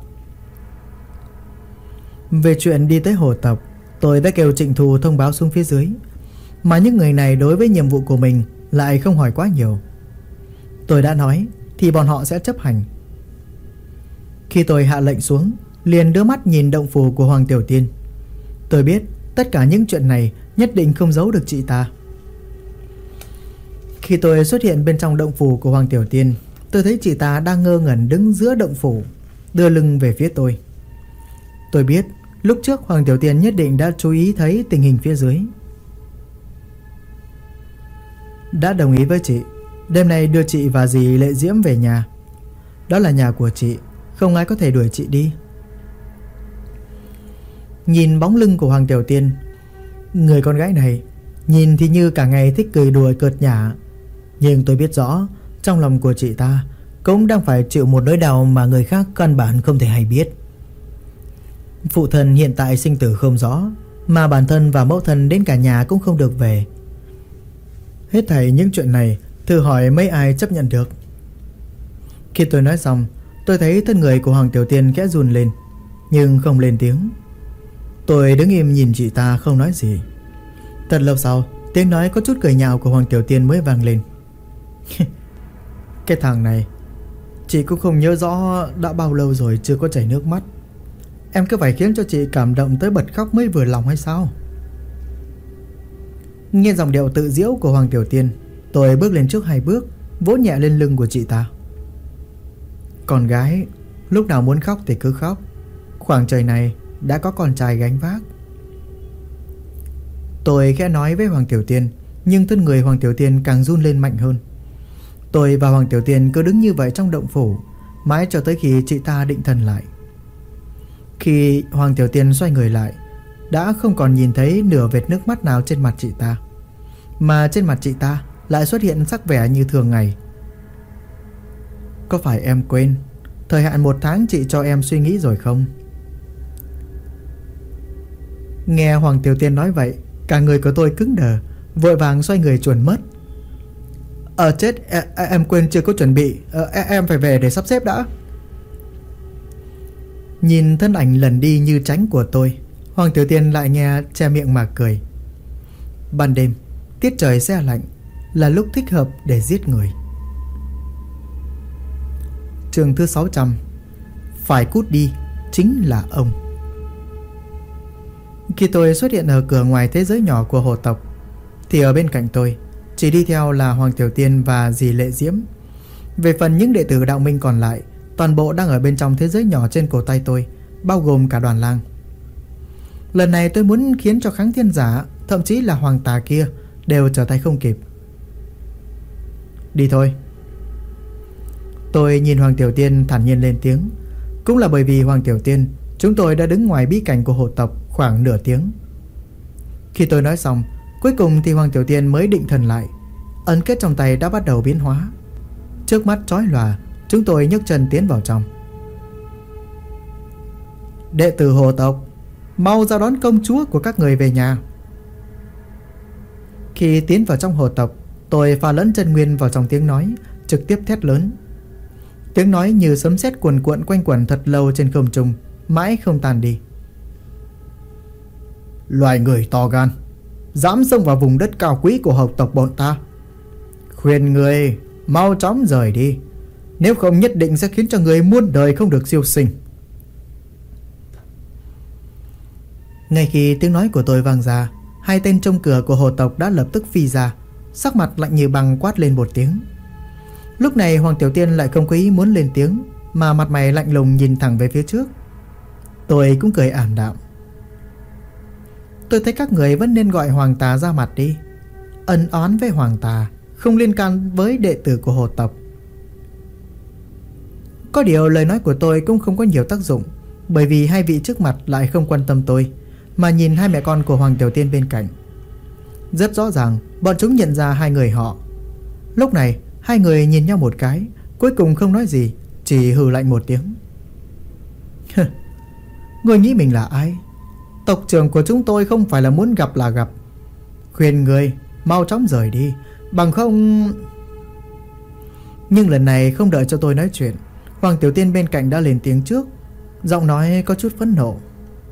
Về chuyện đi tới hồ tộc, tôi đã kêu Trịnh Thù thông báo xuống phía dưới, mà những người này đối với nhiệm vụ của mình lại không hỏi quá nhiều. Tôi đã nói thì bọn họ sẽ chấp hành. Khi tôi hạ lệnh xuống, liền đưa mắt nhìn động phủ của Hoàng Tiểu Tiên. Tôi biết tất cả những chuyện này nhất định không giấu được chị ta. Khi tôi xuất hiện bên trong động phủ của Hoàng Tiểu Tiên, tôi thấy chị ta đang ngơ ngẩn đứng giữa động phủ, đưa lưng về phía tôi. Tôi biết lúc trước Hoàng Tiểu Tiên nhất định đã chú ý thấy tình hình phía dưới. Đã đồng ý với chị, Đêm nay đưa chị và dì Lệ Diễm về nhà. Đó là nhà của chị, không ai có thể đuổi chị đi. Nhìn bóng lưng của Hoàng Tiểu Tiên, người con gái này nhìn thì như cả ngày thích cười đùa cợt nhả, nhưng tôi biết rõ trong lòng của chị ta cũng đang phải chịu một nỗi đau mà người khác căn bản không thể hay biết. Phụ thân hiện tại sinh tử không rõ, mà bản thân và mẫu thân đến cả nhà cũng không được về. Hết thảy những chuyện này thử hỏi mấy ai chấp nhận được. Khi tôi nói xong, tôi thấy thân người của Hoàng Tiểu Tiên khẽ run lên, nhưng không lên tiếng. Tôi đứng im nhìn chị ta không nói gì. Thật lâu sau, tiếng nói có chút cười nhạo của Hoàng Tiểu Tiên mới vang lên. Cái thằng này, chị cũng không nhớ rõ đã bao lâu rồi chưa có chảy nước mắt. Em cứ phải khiến cho chị cảm động tới bật khóc mới vừa lòng hay sao? Nghe giọng điệu tự giễu của Hoàng Tiểu Tiên, tôi bước lên trước 2 bước, vỗ nhẹ lên lưng của chị ta. Con gái, lúc nào muốn khóc thì cứ khóc. Khoảng trời này đã có con trai gánh vác. Tôi khẽ nói với Hoàng Tiểu Tiên, nhưng thân người Hoàng Tiểu Tiên càng run lên mạnh hơn. Tôi và Hoàng Tiểu Tiên cứ đứng như vậy trong động phủ, mãi cho tới khi chị ta định thần lại. Khi Hoàng Tiểu Tiên xoay người lại, đã không còn nhìn thấy nửa vệt nước mắt nào trên mặt chị ta, mà trên mặt chị ta lại xuất hiện sắc vẻ như thường ngày. Có phải em quên thời hạn 1 tháng chị cho em suy nghĩ rồi không? Nghe Hoàng Tiểu Tiên nói vậy, cả người của tôi cứng đờ, vội vàng xoay người chuồn mất. Chết, em quên chưa có chuẩn bị. Em phải về để sắp xếp đã. Nhìn thân ảnh lần đi như tránh của tôi, Hoàng Tiểu Tiên lại nghe che miệng mà cười. Ban đêm, tiết trời se lạnh, là lúc thích hợp để giết người. Chương thứ 600. Phải cút đi chính là ông. Khi tôi xuất hiện ở cửa ngoài thế giới nhỏ của hồ tộc, thì ở bên cạnh tôi chỉ đi theo là Hoàng Tiểu Tiên và dì Lệ Diễm. Về phần những đệ tử đạo minh còn lại, toàn bộ đang ở bên trong thế giới nhỏ trên cổ tay tôi, bao gồm cả đoàn lang. Lần này tôi muốn khiến cho Kháng Thiên Giả, thậm chí là Hoàng Tà kia, đều trở tay không kịp. Đi thôi. Tôi nhìn Hoàng Tiểu Tiên thản nhiên lên tiếng. Cũng là bởi vì Hoàng Tiểu Tiên, chúng tôi đã đứng ngoài bí cảnh của hồ tộc khoảng nửa tiếng. Khi tôi nói xong, cuối cùng thì Hoàng Tiểu Tiên mới định thần lại. Ấn kết trong tay đã bắt đầu biến hóa. Trước mắt chói lòa, chúng tôi nhấc chân tiến vào trong. Đệ tử hồ tộc, mau ra đón công chúa của các người về nhà. Khi tiến vào trong hồ tộc, tôi pha lẫn chân nguyên vào trong tiếng nói, trực tiếp thét lớn. Tiếng nói như sấm sét cuồn cuộn quanh quẩn thật lâu trên không trung, mãi không tan đi. Loài người to gan, dám xông vào vùng đất cao quý của hậu tộc bọn ta. Khuyên người mau chóng rời đi, nếu không nhất định sẽ khiến cho người muôn đời không được siêu sinh. Ngay khi tiếng nói của tôi vang ra, 2 tên trông cửa của hồ tộc đã lập tức phi ra, sắc mặt lạnh như băng quát lên một tiếng. Lúc này Hoàng Tiểu Tiên lại không có ý muốn lên tiếng, mà mặt mày lạnh lùng nhìn thẳng về phía trước. Tôi cũng cười ảm đạm. Tôi thấy các người vẫn nên gọi Hoàng Tà ra mặt đi. Ân oán với Hoàng Tà không liên can với đệ tử của hồ tộc. Có điều lời nói của tôi cũng không có nhiều tác dụng, bởi vì 2 vị trước mặt lại không quan tâm tôi, mà nhìn 2 mẹ con của Hoàng Tiểu Tiên bên cạnh. Rất rõ ràng bọn chúng nhận ra 2 người họ. Lúc này 2 người nhìn nhau một cái, cuối cùng không nói gì, chỉ hừ lạnh một tiếng. Người nghĩ mình là ai? Tộc trưởng của chúng tôi không phải là muốn gặp là gặp. Khuyên người mau chóng rời đi, bằng không... Nhưng lần này không đợi cho tôi nói chuyện, Hoàng Tiểu Tiên bên cạnh đã lên tiếng trước, giọng nói có chút phẫn nộ.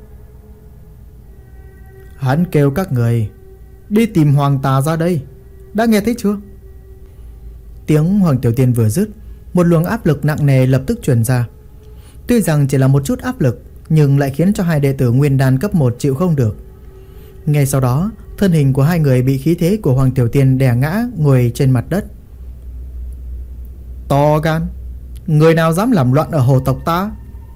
Hắn kêu các người đi tìm Hoàng Tà ra đây, đã nghe thấy chưa? Tiếng Hoàng Tiểu Tiên vừa dứt, một luồng áp lực nặng nề lập tức truyền ra. Tuy rằng chỉ là một chút áp lực, nhưng lại khiến cho 2 đệ tử nguyên đan cấp 1 chịu không được. Ngay sau đó, thân hình của 2 người bị khí thế của Hoàng Tiểu Tiên đè ngã ngồi trên mặt đất. To gan, người nào dám làm loạn ở hồ tộc ta?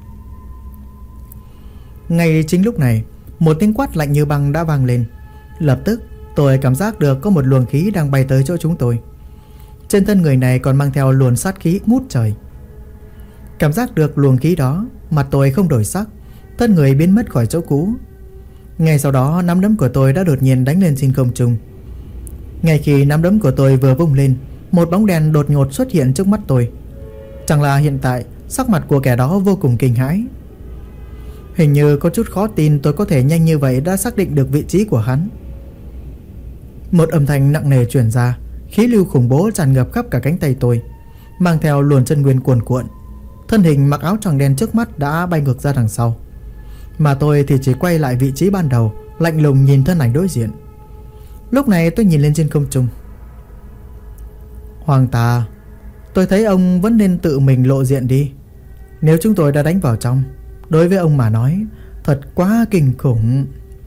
Ngay chính lúc này, một tiếng quát lạnh như băng đã vang lên. Lập tức tôi cảm giác được có một luồng khí đang bay tới chỗ chúng tôi. Trên thân người này còn mang theo luồng sát khí ngút trời. Cảm giác được luồng khí đó, mặt tôi không đổi sắc, thân người biến mất khỏi chỗ cũ. Ngay sau đó nắm đấm của tôi đã đột nhiên đánh lên trên không trung. Ngay khi nắm đấm của tôi vừa vung lên, một bóng đen đột ngột xuất hiện trước mắt tôi. Chẳng là hiện tại sắc mặt của kẻ đó vô cùng kinh hãi. Hình như có chút khó tin tôi có thể nhanh như vậy đã xác định được vị trí của hắn. Một âm thanh nặng nề truyền ra, khí lưu khủng bố tràn ngập khắp cả cánh tay tôi, mang theo luồng chân nguyên cuồn cuộn. Thân hình mặc áo choàng đen trước mắt đã bay ngược ra đằng sau, mà tôi thì chỉ quay lại vị trí ban đầu, lạnh lùng nhìn thân ảnh đối diện. Lúc này tôi nhìn lên trên không trung. Hoàng Tà, tôi thấy ông vẫn nên tự mình lộ diện đi. Nếu chúng tôi đã đánh vào trong, đối với ông mà nói thật quá kinh khủng.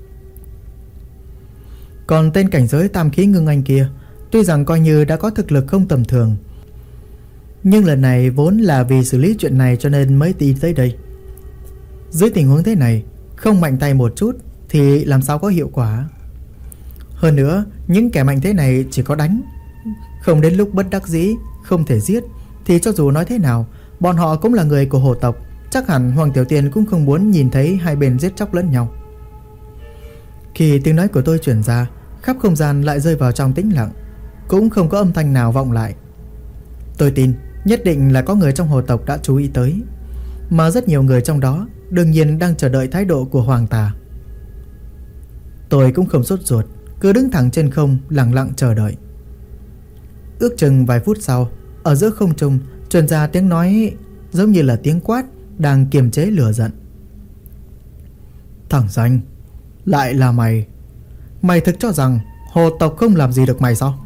Còn tên cảnh giới tam khí ngưng anh kia, tuy rằng coi như đã có thực lực không tầm thường, nhưng lần này vốn là vì xử lý chuyện này cho nên mới đi tới đây. Dưới tình huống thế này, không mạnh tay một chút thì làm sao có hiệu quả. Hơn nữa, những kẻ mạnh thế này chỉ có đánh, không đến lúc bất đắc dĩ không thể giết thì cho dù nói thế nào, bọn họ cũng là người của hồ tộc. Chắc hẳn Hoàng Tiểu Tiên cũng không muốn nhìn thấy hai bên giết chóc lẫn nhau. Khi tiếng nói của tôi truyền ra, khắp không gian lại rơi vào trong tĩnh lặng, cũng không có âm thanh nào vọng lại. Tôi tin nhất định là có người trong hồ tộc đã chú ý tới, mà rất nhiều người trong đó đương nhiên đang chờ đợi thái độ của Hoàng Tà. Tôi cũng không sốt ruột, cứ đứng thẳng trên không lặng lặng chờ đợi. Ước chừng vài phút sau, ở giữa không trung truyền ra tiếng nói giống như là tiếng quát đang kiềm chế lửa giận. Thằng danh, lại là mày. Mày thực cho rằng hồ tộc không làm gì được mày sao?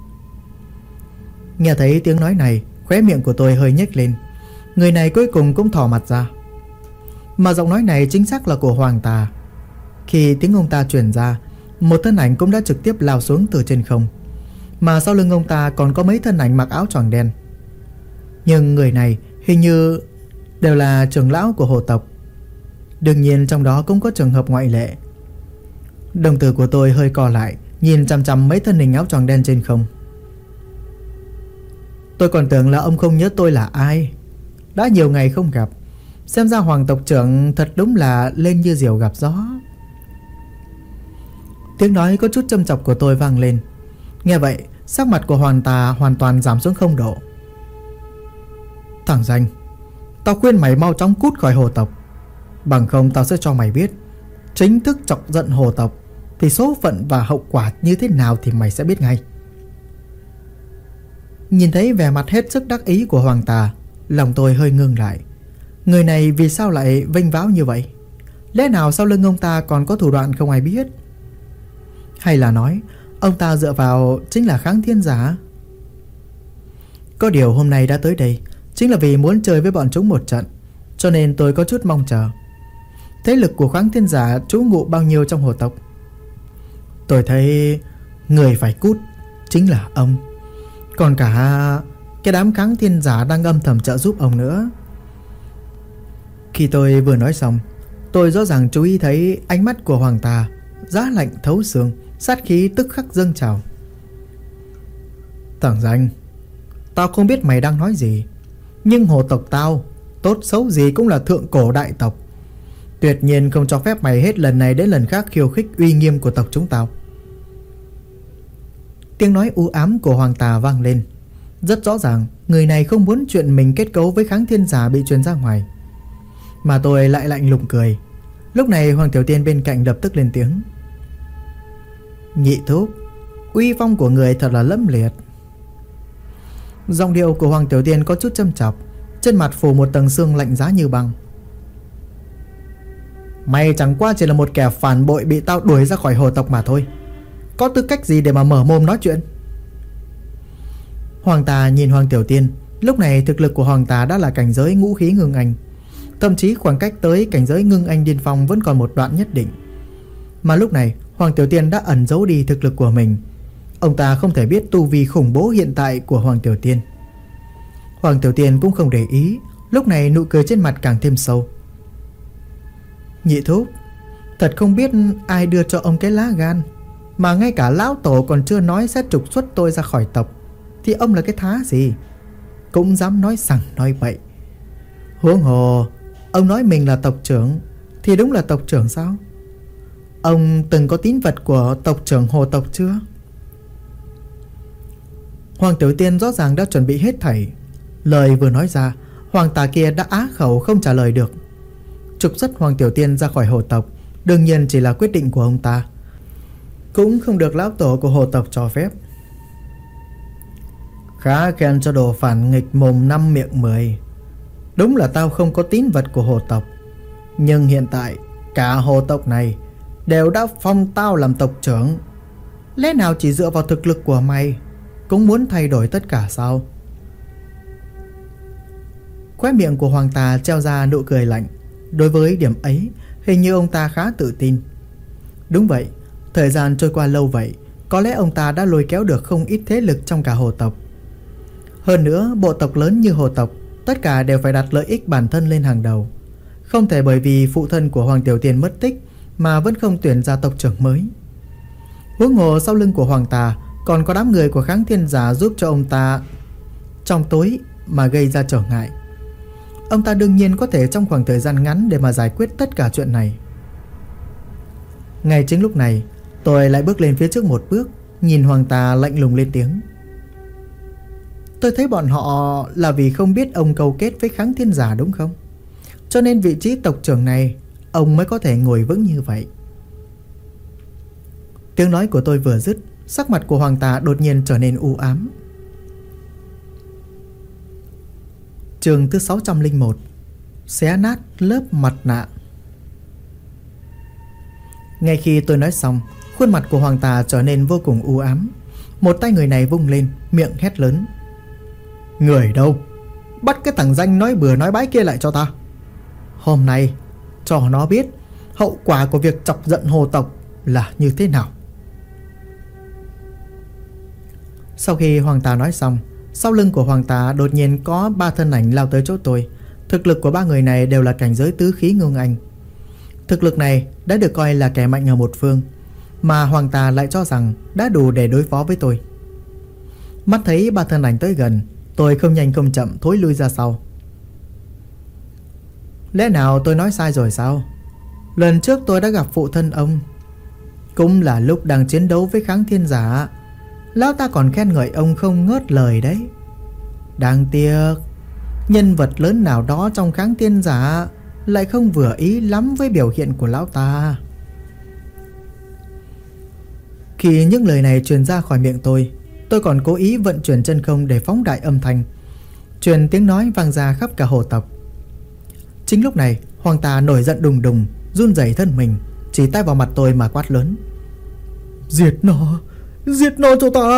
Nghe thấy tiếng nói này, khóe miệng của tôi hơi nhếch lên. Người này cuối cùng cũng thò mặt ra. Mà giọng nói này chính xác là của Hoàng Tà. Khi tiếng ông ta truyền ra, một thân ảnh cũng đã trực tiếp lao xuống từ trên không, mà sau lưng ông ta còn có mấy thân ảnh mặc áo choàng đen. Nhưng người này hình như đều là trưởng lão của hồ tộc. Đương nhiên trong đó cũng có trường hợp ngoại lệ. Đồng tử của tôi hơi co lại, nhìn chằm chằm mấy thân hình áo choàng đen trên không. Tôi còn tưởng là ông không nhớ tôi là ai. Đã nhiều ngày không gặp, xem ra Hoàng tộc trưởng thật đúng là lên như diều gặp gió. Tiếng nói có chút châm chọc của tôi vang lên. Nghe vậy, sắc mặt của Hoàng Tà hoàn toàn giảm xuống 0 độ. Thằng danh, tao khuyên mày mau chóng cút khỏi hồ tộc, bằng không tao sẽ cho mày biết chính thức chọc giận hồ tộc thì số phận và hậu quả như thế nào thì mày sẽ biết ngay. Nhìn thấy vẻ mặt hết sức đắc ý của Hoàng Tà, lòng tôi hơi ngưng lại. Người này vì sao lại vênh váo như vậy? Lẽ nào sau lưng ông ta còn có thủ đoạn không ai biết? Hay là nói ông ta dựa vào chính là Kháng Thiên Giả? Có điều hôm nay đã tới đây chính là vì muốn chơi với bọn chúng một trận, cho nên tôi có chút mong chờ. Thế lực của Kháng Thiên Giả trú ngụ bao nhiêu trong hồ tộc? Tôi thấy người phải cút chính là ông, còn cả cái đám Kháng Thiên Giả đang âm thầm trợ giúp ông nữa. Khi tôi vừa nói xong, tôi rõ ràng chú ý thấy ánh mắt của Hoàng Tà giá lạnh thấu xương, sát khí tức khắc dâng trào. Thằng danh, tao không biết mày đang nói gì, nhưng hồ tộc tao tốt xấu gì cũng là thượng cổ đại tộc, tuyệt nhiên không cho phép mày hết lần này đến lần khác khiêu khích uy nghiêm của tộc chúng tao. Tiếng nói u ám của Hoàng Tà vang lên. Rất rõ ràng người này không muốn chuyện mình kết cấu với Kháng Thiên Giả bị truyền ra ngoài. Mà tôi lại lạnh lùng cười. Lúc này Hoàng Tiểu Tiên bên cạnh lập tức lên tiếng. Nhị thúc, uy phong của người thật là lẫm liệt. Giọng điệu của Hoàng Tiểu Tiên có chút châm chọc, trên mặt phủ một tầng sương lạnh giá như băng. Mày chẳng qua chỉ là một kẻ phản bội bị tao đuổi ra khỏi hồ tộc mà thôi, có tư cách gì để mà mở mồm nói chuyện? Hoàng Tà nhìn Hoàng Tiểu Tiên. Lúc này thực lực của Hoàng Tà đã là cảnh giới ngũ khí ngưng anh, thậm chí khoảng cách tới cảnh giới ngưng anh điên phong vẫn còn một đoạn nhất định. Mà lúc này Hoàng Tiểu Tiên đã ẩn giấu đi thực lực của mình. Ông ta không thể biết tu vi khủng bố hiện tại của Hoàng Tiểu Tiên. Hoàng Tiểu Tiên cũng không để ý. Lúc này nụ cười trên mặt càng thêm sâu. Nhị thúc, thật không biết ai đưa cho ông cái lá gan, mà ngay cả lão tổ còn chưa nói sẽ trục xuất tôi ra khỏi tộc, thì ông là cái thá gì, cũng dám nói sằng nói bậy. Huống hồ ông nói mình là tộc trưởng thì đúng là tộc trưởng sao? Ông từng có tín vật của tộc trưởng Hồ tộc chưa? Hoàng Tiểu Tiên rõ ràng đã chuẩn bị hết thảy. Lời vừa nói ra, hoàng tà kia đã á khẩu không trả lời được. Trục xuất Hoàng Tiểu Tiên ra khỏi Hồ tộc đương nhiên chỉ là quyết định của ông ta, cũng không được lão tổ của Hồ tộc cho phép. Khá khen cho đồ phản nghịch mồm 5 miệng 10. Đúng là tao không có tín vật của Hồ tộc, nhưng hiện tại cả Hồ tộc này đều đã phong tao làm tộc trưởng. Lẽ nào chỉ dựa vào thực lực của mày cũng muốn thay đổi tất cả sao? Khóe miệng của hoàng tà treo ra nụ cười lạnh. Đối với điểm ấy, hình như ông ta khá tự tin. Đúng vậy, thời gian trôi qua lâu vậy, có lẽ ông ta đã lôi kéo được không ít thế lực trong cả Hồ tộc. Hơn nữa, bộ tộc lớn như Hồ tộc tất cả đều phải đặt lợi ích bản thân lên hàng đầu. Không thể bởi vì phụ thân của Hoàng Tiểu Tiên mất tích mà vẫn không tuyển ra tộc trưởng mới. Huống hồ sau lưng của hoàng tà còn có đám người của Kháng Thiên Giả giúp cho ông ta trong tối mà gây ra trở ngại. Ông ta đương nhiên có thể trong khoảng thời gian ngắn để mà giải quyết tất cả chuyện này. Ngay chính lúc này, tôi lại bước lên phía trước một bước, nhìn hoàng tà lạnh lùng lên tiếng. Tôi thấy bọn họ là vì không biết ông câu kết với Kháng Thiên Giả đúng không? Cho nên vị trí tộc trưởng này ông mới có thể ngồi vững như vậy. Tiếng nói của tôi vừa dứt, sắc mặt của hoàng tà đột nhiên trở nên u ám. Chương thứ 601: Xé nát lớp mặt nạ. Ngay khi tôi nói xong, khuôn mặt của hoàng tà trở nên vô cùng u ám. Một tay người này vung lên, miệng hét lớn. Người đâu? Bắt cái thằng danh nói bừa nói bãi kia lại cho ta. Hôm nay cho nó biết hậu quả của việc chọc giận Hồ tộc là như thế nào. Sau khi hoàng tà nói xong, sau lưng của hoàng tà đột nhiên có 3 thân ảnh lao tới chỗ tôi. Thực lực của 3 người này đều là cảnh giới tứ khí ngưng anh. Thực lực này đã được coi là kẻ mạnh ở một phương, mà hoàng tà lại cho rằng đã đủ để đối phó với tôi. Mắt thấy 3 thân ảnh tới gần, tôi không nhanh không chậm thối lui ra sau. Lẽ nào tôi nói sai rồi sao? Lần trước tôi đã gặp phụ thân ông, cũng là lúc đang chiến đấu với Kháng Thiên Giả. Lão ta còn khen ngợi ông không ngớt lời đấy. Đáng tiếc nhân vật lớn nào đó trong Kháng Thiên Giả lại không vừa ý lắm với biểu hiện của lão ta. Khi những lời này truyền ra khỏi miệng tôi còn cố ý vận chuyển chân không để phóng đại âm thanh, truyền tiếng nói vang ra khắp cả Hồ tộc. Chính lúc này, hoàng tà nổi giận đùng đùng, run rẩy thân mình, chỉ tay vào mặt tôi mà quát lớn. Giết nó cho ta!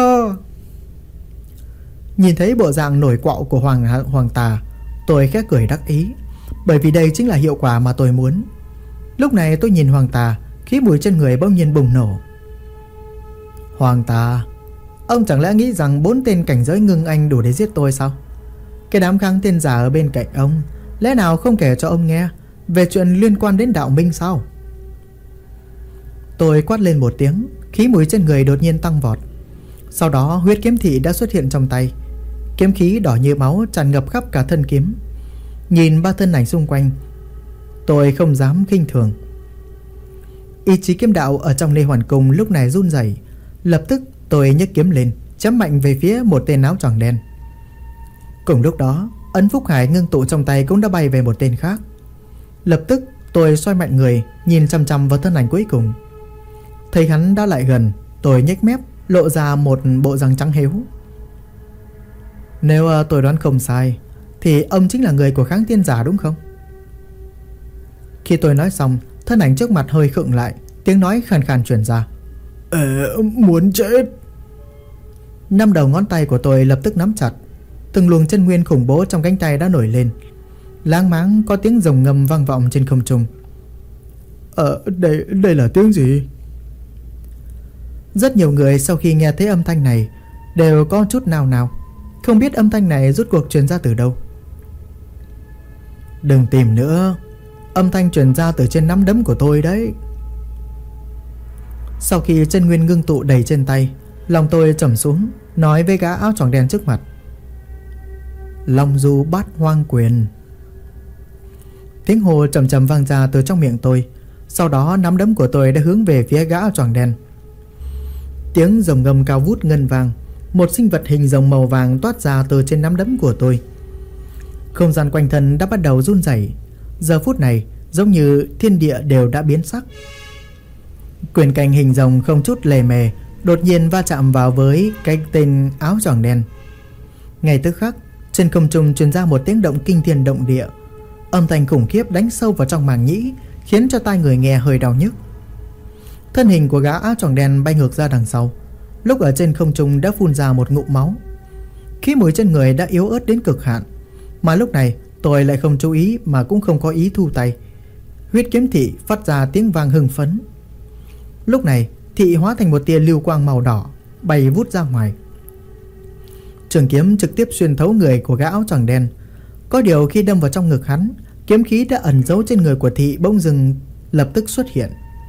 Nhìn thấy bộ dạng nổi quạo của hoàng tà, tôi khẽ cười đắc ý, bởi vì đây chính là hiệu quả mà tôi muốn. Lúc này tôi nhìn hoàng tà, khí mùi trên người bỗng nhiên bùng nổ. Hoàng tà, ông chẳng lẽ nghĩ rằng 4 tên cảnh giới ngưng anh đủ để giết tôi sao? Cái đám Kháng Thiên Giả ở bên cạnh ông lẽ nào không kể cho ông nghe về chuyện liên quan đến đạo minh sao? Tôi quát lên một tiếng, khí mùi trên người đột nhiên tăng vọt. Sau đó huyết kiếm thị đã xuất hiện trong tay. Kiếm khí đỏ như máu tràn ngập khắp cả thân kiếm. Nhìn 3 thân ảnh xung quanh, tôi không dám khinh thường. Ý chí kiếm đạo ở trong Lê Hoàn Cung lúc này run rẩy. Lập tức tôi nhấc kiếm lên, chém mạnh về phía một tên áo choàng đen. Cùng lúc đó, ấn Phúc Hải ngưng tụ trong tay cũng đã bay về một tên khác. Lập tức tôi xoay mạnh người, nhìn chăm chăm vào thân ảnh cuối cùng. Thấy hắn đã lại gần, tôi nhếch mép, lộ ra một bộ răng trắng héo. Nếu tôi đoán không sai thì ông chính là người của Kháng Thiên Giả đúng không? Khi tôi nói xong, thân ảnh trước mặt hơi khựng lại, tiếng nói khàn khàn truyền ra. Muốn chết. 5 đầu ngón tay của tôi lập tức nắm chặt. Từng luồng chân nguyên khủng bố trong cánh tay đã nổi lên. Láng máng có tiếng rồng ngầm vang vọng trên không trung. Đây là tiếng gì? Rất nhiều người sau khi nghe thấy âm thanh này đều có chút nào nào, không biết âm thanh này rốt cuộc truyền ra từ đâu. Đừng tìm nữa, âm thanh truyền ra từ trên nắm đấm của tôi đấy. Sau khi chân nguyên ngưng tụ đầy trên tay, Lòng tôi trầm xuống, nói với gã áo choàng đen trước mặt: Long du bát hoang quyền. Tiếng hô trầm trầm vang ra từ trong miệng tôi. Sau đó nắm đấm của tôi đã hướng về phía gã áo choàng đen. Tiếng rồng ngâm cao vút ngân vang. Một sinh vật hình rồng màu vàng toát ra từ trên nắm đấm của tôi. Không gian quanh thân đã bắt đầu run rẩy. Giờ phút này giống như thiên địa đều đã biến sắc. Quyền cành hình rồng không chút lề mề đột nhiên va chạm vào với cái tên áo choàng đen. Ngay tức khắc, trên không trung truyền ra một tiếng động kinh thiên động địa. Âm thanh khủng khiếp đánh sâu vào trong màng nhĩ, khiến cho tai người nghe hơi đau nhức. Thân hình của gã áo choàng đen bay ngược ra đằng sau. Lúc ở trên không trung đã phun ra một ngụm máu. Khí mùi trên người đã yếu ớt đến cực hạn. Mà lúc này tôi lại không chú ý mà cũng không có ý thu tay. Huyết kiếm thị phát ra tiếng vang hưng phấn. Lúc này thị hóa thành một tia lưu quang màu đỏ, bay vút ra ngoài. Trường kiếm trực tiếp xuyên thấu người của gã áo choàng đen. Có điều khi đâm vào trong ngực hắn, kiếm khí đã ẩn giấu trên người của thị bỗng dưng lập tức xuất hiện,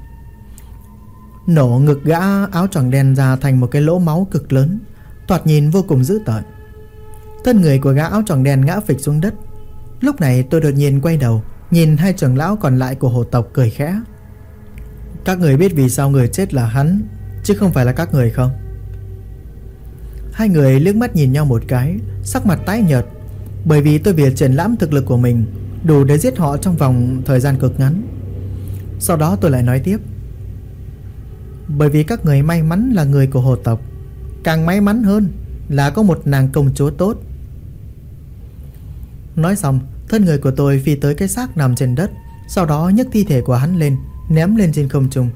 nổ ngực gã áo choàng đen ra thành một cái lỗ máu cực lớn, thoạt nhìn vô cùng dữ tợn. Thân người của gã áo choàng đen ngã phịch xuống đất. Lúc này tôi đột nhiên quay đầu, nhìn hai trưởng lão còn lại của hồ tộc cười khẽ: Các người biết vì sao người chết là hắn, chứ không phải là các người không? Hai người liếc mắt nhìn nhau một cái, sắc mặt tái nhợt. Bởi vì tôi việc triển lãm thực lực của mình đủ để giết họ trong vòng thời gian cực ngắn. Sau đó tôi lại nói tiếp: Bởi vì các người may mắn là người của hồ tộc, càng may mắn hơn là có một nàng công chúa tốt. Nói xong, thân người của tôi phi tới cái xác nằm trên đất. Sau đó nhấc thi thể của hắn lên, ném lên trên không trung.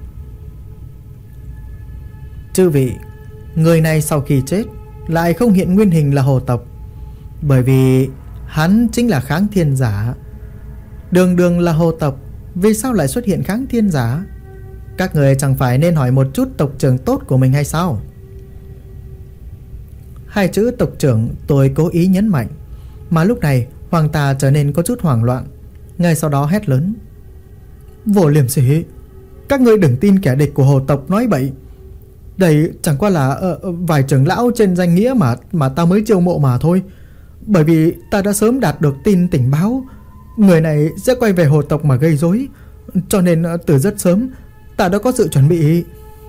Chư vị, người này sau khi chết lại không hiện nguyên hình là hồ tộc, bởi vì hắn chính là kháng thiên giả. Đường đường là hồ tộc, vì sao lại xuất hiện kháng thiên giả? Các người chẳng phải nên hỏi một chút tộc trưởng tốt của mình hay sao? Hai chữ tộc trưởng tôi cố ý nhấn mạnh. Mà lúc này Hoàng Tà trở nên có chút hoảng loạn. Ngay sau đó hét lớn: Vô liêm sỉ! Các ngươi đừng tin kẻ địch của hồ tộc nói bậy. Đây chẳng qua là vài trưởng lão trên danh nghĩa mà ta mới chiêu mộ mà thôi. Bởi vì ta đã sớm đạt được tin tình báo người này sẽ quay về hồ tộc mà gây rối, cho nên từ rất sớm ta đã có sự chuẩn bị.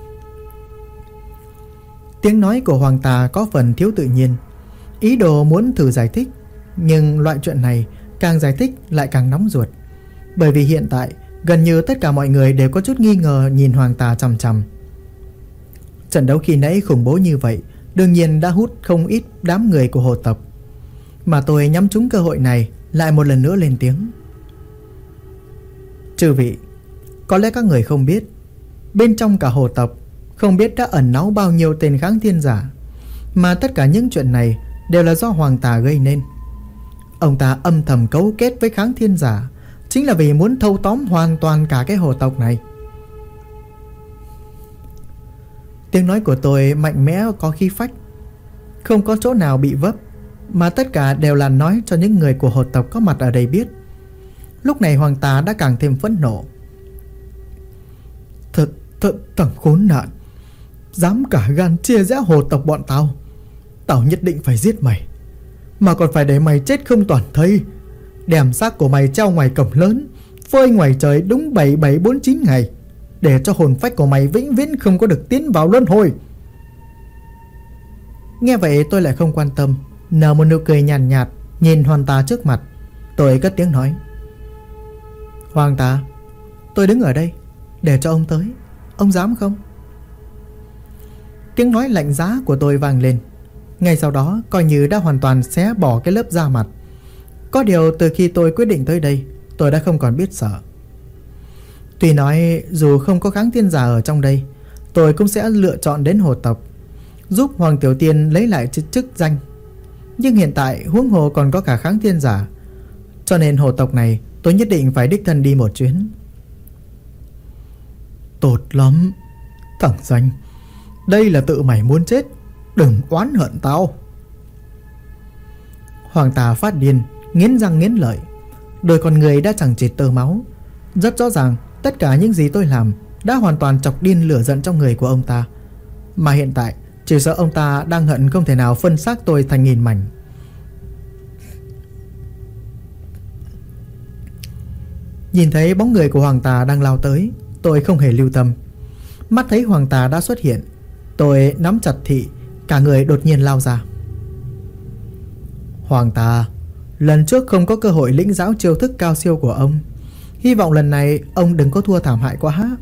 Tiếng nói của Hoàng Tà có phần thiếu tự nhiên, ý đồ muốn thử giải thích. Nhưng loại chuyện này càng giải thích lại càng nóng ruột. Bởi vì hiện tại gần như tất cả mọi người đều có chút nghi ngờ nhìn Hoàng Tà chằm chằm. Trận đấu khi nãy khủng bố như vậy đương nhiên đã hút không ít đám người của hồ tộc. Mà tôi nhắm trúng cơ hội này, lại một lần nữa lên tiếng: Chư vị, có lẽ các người không biết, bên trong cả hồ tộc không biết đã ẩn náu bao nhiêu tên kháng thiên giả. Mà tất cả những chuyện này đều là do Hoàng Tà gây nên. Ông ta âm thầm cấu kết với kháng thiên giả, chính là vì muốn thâu tóm hoàn toàn cả cái hồ tộc này. Tiếng nói của tôi mạnh mẽ có khí phách, không có chỗ nào bị vấp, mà tất cả đều là nói cho những người của hồ tộc có mặt ở đây biết. Lúc này Hoàng Tà đã càng thêm phẫn nộ. Thằng khốn nạn, dám cả gan chia rẽ hồ tộc bọn tao. Tao nhất định phải giết mày, mà còn phải để mày chết không toàn thây. Đem xác của mày treo ngoài cổng lớn, phơi ngoài trời đúng 7749 ngày, để cho hồn phách của mày vĩnh viễn không có được tiến vào luân hồi. Nghe vậy tôi lại không quan tâm, nở một nụ cười nhàn nhạt nhìn Hoàng Tà trước mặt. Tôi cất tiếng nói: Hoàng Tà, tôi đứng ở đây để cho ông tới, ông dám không? Tiếng nói lạnh giá của tôi vang lên. Ngay sau đó coi như đã hoàn toàn xé bỏ cái lớp da mặt. Có điều từ khi tôi quyết định tới đây, tôi đã không còn biết sợ. Tuy nói dù không có kháng thiên giả ở trong đây, tôi cũng sẽ lựa chọn đến hồ tộc, giúp Hoàng Tiểu Tiên lấy lại chức danh. Nhưng hiện tại huống hồ còn có cả kháng thiên giả, cho nên hồ tộc này tôi nhất định phải đích thân đi một chuyến. Tốt lắm, thằng danh, đây là tự mày muốn chết, đừng oán hận tao. Hoàng Tà phát điên, nghiến răng nghiến lợi, đôi con người đã chẳng chịt tơ máu. Rất rõ ràng tất cả những gì tôi làm đã hoàn toàn chọc điên lửa giận trong người của ông ta. Mà hiện tại chỉ sợ ông ta đang hận không thể nào phân xác tôi thành nghìn mảnh. Nhìn thấy bóng người của Hoàng Tà đang lao tới, tôi không hề lưu tâm. Mắt thấy Hoàng Tà đã xuất hiện, tôi nắm chặt thị, cả người đột nhiên lao ra. Hoàng Tà, lần trước không có cơ hội lĩnh giáo chiêu thức cao siêu của ông, hy vọng lần này ông đừng có thua thảm hại quá.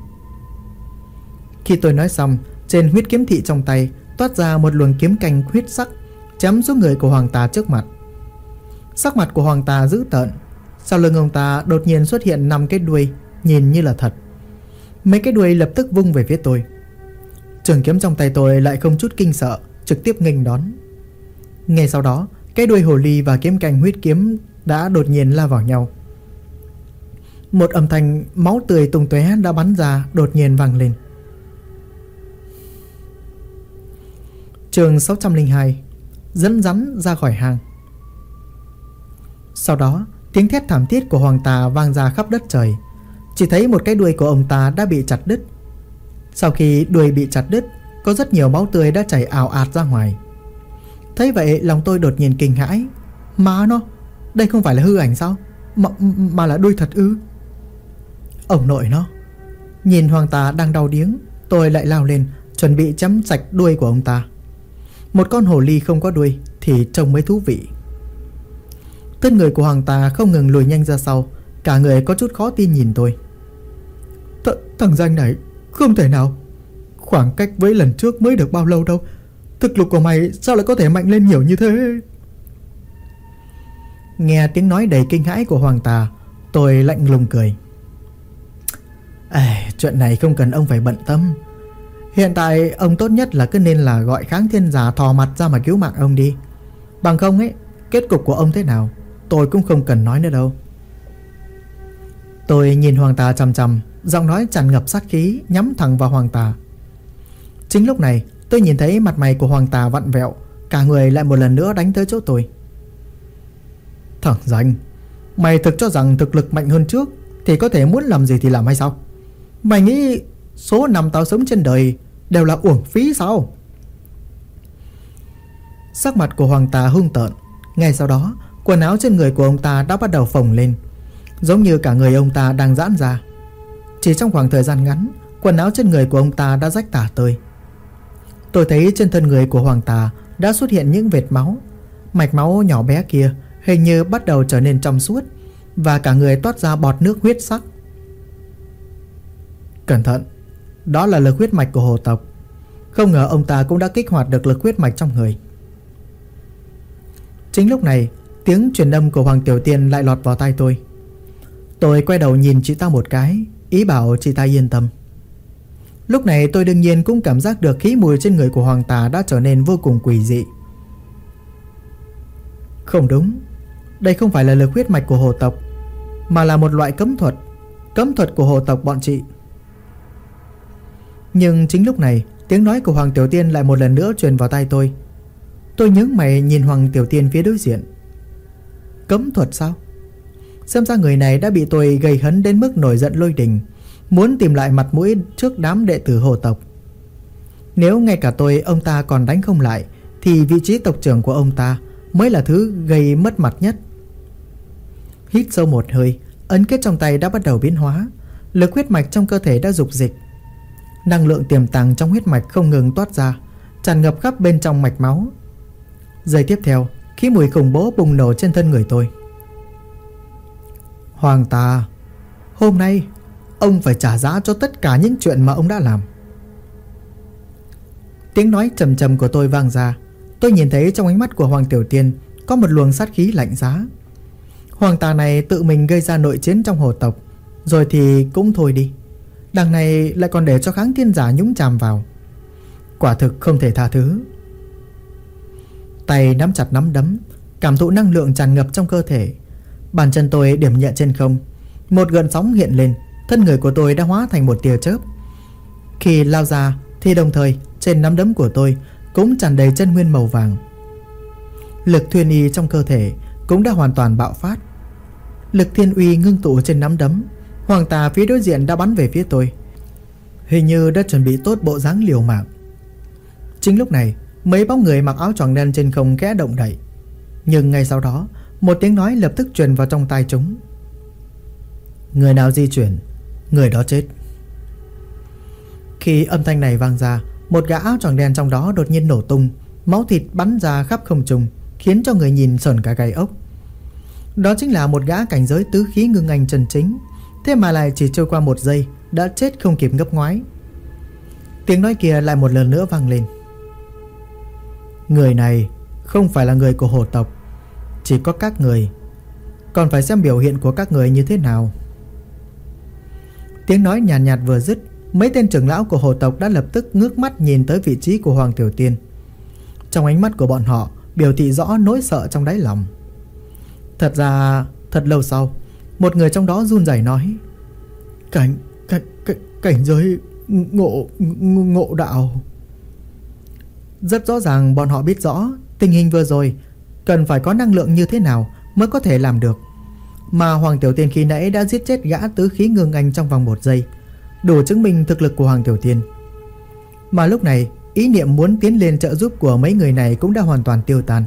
Khi tôi nói xong, trên huyết kiếm thị trong tay toát ra một luồng kiếm canh huyết sắc, chém xuống người của Hoàng Tà trước mặt. Sắc mặt của Hoàng Tà dữ tợn. Sau lưng ông ta đột nhiên xuất hiện 5 cái đuôi, nhìn như là thật. Mấy cái đuôi lập tức vung về phía tôi. Trường kiếm trong tay tôi lại không chút kinh sợ, trực tiếp nghênh đón. Ngay sau đó, cái đuôi hồ ly và kiếm canh huyết kiếm đã đột nhiên la vào nhau. Một âm thanh máu tươi tung tóe đã bắn ra đột nhiên vang lên. Chương 602: Dẫn rắn ra khỏi hang. Sau đó, tiếng thét thảm thiết của Hoàng Tà vang ra khắp đất trời. Chỉ thấy một cái đuôi của ông ta đã bị chặt đứt. Sau khi đuôi bị chặt đứt, có rất nhiều máu tươi đã chảy ào ạt ra ngoài. Thấy vậy lòng tôi đột nhiên kinh hãi. Má nó, đây không phải là hư ảnh sao? Mà là đuôi thật ư? Ông nội nó. Nhìn Hoàng Tà đang đau điếng, tôi lại lao lên chuẩn bị chấm sạch đuôi của ông ta. Một con hồ ly không có đuôi thì trông mới thú vị. Thân người của Hoàng Tà không ngừng lùi nhanh ra sau, cả người có chút khó tin nhìn tôi. Thằng danh này không thể nào. Khoảng cách với lần trước mới được bao lâu đâu. Thực lực của mày sao lại có thể mạnh lên nhiều như thế? Nghe tiếng nói đầy kinh hãi của Hoàng Tà, tôi lạnh lùng cười. Chuyện này không cần ông phải bận tâm. Hiện tại ông tốt nhất là cứ nên là gọi Kháng Thiên Giả thò mặt ra mà cứu mạng ông đi. Bằng không ấy, kết cục của ông thế nào tôi cũng không cần nói nữa đâu. Tôi nhìn Hoàng Tà chằm chằm, giọng nói tràn ngập sát khí nhắm thẳng vào Hoàng Tà. Chính lúc này tôi nhìn thấy mặt mày của Hoàng Tà vặn vẹo, cả người lại một lần nữa đánh tới chỗ tôi. Thằng danh, mày thực cho rằng thực lực mạnh hơn trước thì có thể muốn làm gì thì làm hay sao? Mày nghĩ số năm tao sống trên đời đều là uổng phí sao? Sắc mặt của Hoàng Tà hung tợn. Ngay sau đó, quần áo trên người của ông ta đã bắt đầu phồng lên, giống như cả người ông ta đang giãn ra. Chỉ trong khoảng thời gian ngắn, quần áo trên người của ông ta đã rách tả tơi. Tôi thấy trên thân người của Hoàng Tà đã xuất hiện những vệt máu. Mạch máu nhỏ bé kia hình như bắt đầu trở nên trong suốt, và cả người toát ra bọt nước huyết sắc. Cẩn thận, đó là lực huyết mạch của hồ tộc. Không ngờ ông ta cũng đã kích hoạt được lực huyết mạch trong người. Chính lúc này, tiếng truyền âm của Hoàng Tiểu Tiên lại lọt vào tai tôi. Tôi quay đầu nhìn chị ta một cái, ý bảo chị ta yên tâm. Lúc này tôi đương nhiên cũng cảm giác được khí mùi trên người của Hoàng Tà đã trở nên vô cùng quỷ dị. Không đúng, đây không phải là lực huyết mạch của hồ tộc, mà là một loại cấm thuật của hồ tộc bọn chị. Nhưng chính lúc này, tiếng nói của Hoàng Tiểu Tiên lại một lần nữa truyền vào tai tôi. Tôi nhướng mày nhìn Hoàng Tiểu Tiên phía đối diện. Cấm thuật sao? Xem ra người này đã bị tôi gây hấn đến mức nổi giận lôi đình, muốn tìm lại mặt mũi trước đám đệ tử hồ tộc. Nếu ngay cả tôi ông ta còn đánh không lại, thì vị trí tộc trưởng của ông ta mới là thứ gây mất mặt nhất. Hít sâu một hơi, ấn kết trong tay đã bắt đầu biến hóa. Lực huyết mạch trong cơ thể đã dục dịch. Năng lượng tiềm tàng trong huyết mạch không ngừng toát ra, tràn ngập khắp bên trong mạch máu. Giây tiếp theo, khí mùi khủng bố bùng nổ trên thân người tôi. Hoàng Tà, hôm nay ông phải trả giá cho tất cả những chuyện mà ông đã làm. Tiếng nói trầm trầm của tôi vang ra. Tôi nhìn thấy trong ánh mắt của Hoàng Tiểu Tiên có một luồng sát khí lạnh giá. Hoàng Tà này tự mình gây ra nội chiến trong hồ tộc, rồi thì cũng thôi đi, đằng này lại còn để cho Kháng Thiên Giả nhúng chàm vào. Quả thực không thể tha thứ. Tay nắm chặt nắm đấm, cảm thụ năng lượng tràn ngập trong cơ thể. Bàn chân tôi điểm nhẹ trên không, một gợn sóng hiện lên. Thân người của tôi đã hóa thành một tia chớp. Khi lao ra thì đồng thời trên nắm đấm của tôi cũng tràn đầy chân nguyên màu vàng. Lực thiên y trong cơ thể cũng đã hoàn toàn bạo phát. Lực thiên uy ngưng tụ trên nắm đấm. Hoàng Tà phía đối diện đã bắn về phía tôi, hình như đã chuẩn bị tốt bộ dáng liều mạng. Chính lúc này, mấy bóng người mặc áo choàng đen trên không khẽ động đậy. Nhưng ngay sau đó, một tiếng nói lập tức truyền vào trong tai chúng. Người nào di chuyển, người đó chết. Khi âm thanh này vang ra, một gã áo choàng đen trong đó đột nhiên nổ tung, máu thịt bắn ra khắp không trung, khiến cho người nhìn sởn cả gai ốc. Đó chính là một gã cảnh giới tứ khí ngưng anh chân chính, thế mà lại chỉ trôi qua 1 giây đã chết không kịp ngấp ngoái. Tiếng nói kia lại một lần nữa vang lên. Người này không phải là người của hồ tộc, chỉ có các người, còn phải xem biểu hiện của các người như thế nào. Tiếng nói nhàn nhạt vừa dứt, mấy tên trưởng lão của hồ tộc đã lập tức ngước mắt nhìn tới vị trí của Hoàng Tiểu Tiên. Trong ánh mắt của bọn họ biểu thị rõ nỗi sợ trong đáy lòng. Thật ra thật lâu sau, một người trong đó run rẩy nói: Cảnh giới ngộ đạo. Rất rõ ràng bọn họ biết rõ tình hình vừa rồi cần phải có năng lượng như thế nào mới có thể làm được. Mà Hoàng Tiểu Tiên khi nãy đã giết chết gã tứ khí ngưng anh trong vòng 1 giây, đủ chứng minh thực lực của Hoàng Tiểu Tiên. Mà lúc này, ý niệm muốn tiến lên trợ giúp của mấy người này cũng đã hoàn toàn tiêu tan.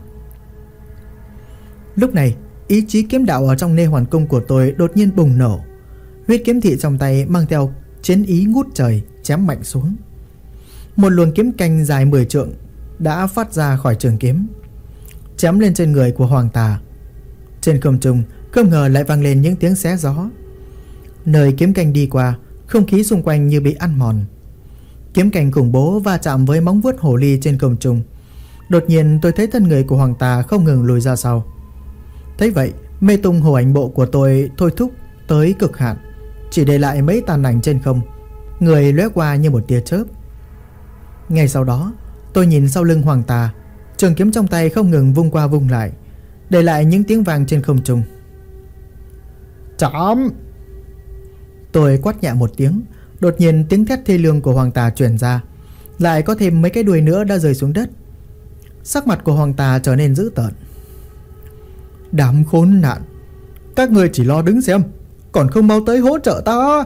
Lúc này, ý chí kiếm đạo ở trong Nê Hoàn Cung của tôi đột nhiên bùng nổ. Huyết kiếm thị trong tay mang theo chiến ý ngút trời chém mạnh xuống. Một luồng kiếm canh dài 10 trượng đã phát ra khỏi trường kiếm, chém lên trên người của Hoàng Tà. Trên không trung không ngờ lại vang lên những tiếng xé gió. Nơi kiếm canh đi qua, không khí xung quanh như bị ăn mòn. Kiếm canh khủng bố va chạm với móng vuốt hổ ly trên không trung. Đột nhiên tôi thấy thân người của Hoàng Tà không ngừng lùi ra sau. Thấy vậy, mê tung hồ ảnh bộ của tôi thôi thúc tới cực hạn, chỉ để lại mấy tàn ảnh trên không, người lóe qua như một tia chớp. Ngay sau đó, tôi nhìn sau lưng Hoàng Tà, trường kiếm trong tay không ngừng vung qua vung lại, để lại những tiếng vang trên không trung. Chóm! Tôi quát nhẹ một tiếng, đột nhiên tiếng thét thê lương của Hoàng Tà truyền ra, lại có thêm mấy cái đuôi nữa đã rơi xuống đất. Sắc mặt của Hoàng Tà trở nên dữ tợn. Đám khốn nạn, các người chỉ lo đứng xem, còn không mau tới hỗ trợ ta.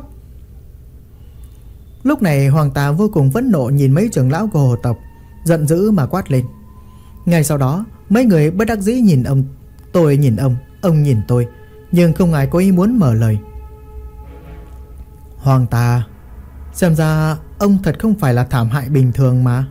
Lúc này Hoàng Tà vô cùng phẫn nộ nhìn mấy trưởng lão của hồ tộc, giận dữ mà quát lên. Ngay sau đó, mấy người bất đắc dĩ nhìn ông, tôi nhìn ông nhìn tôi, nhưng không ai có ý muốn mở lời. Hoàng Tà, xem ra ông thật không phải là thảm hại bình thường mà.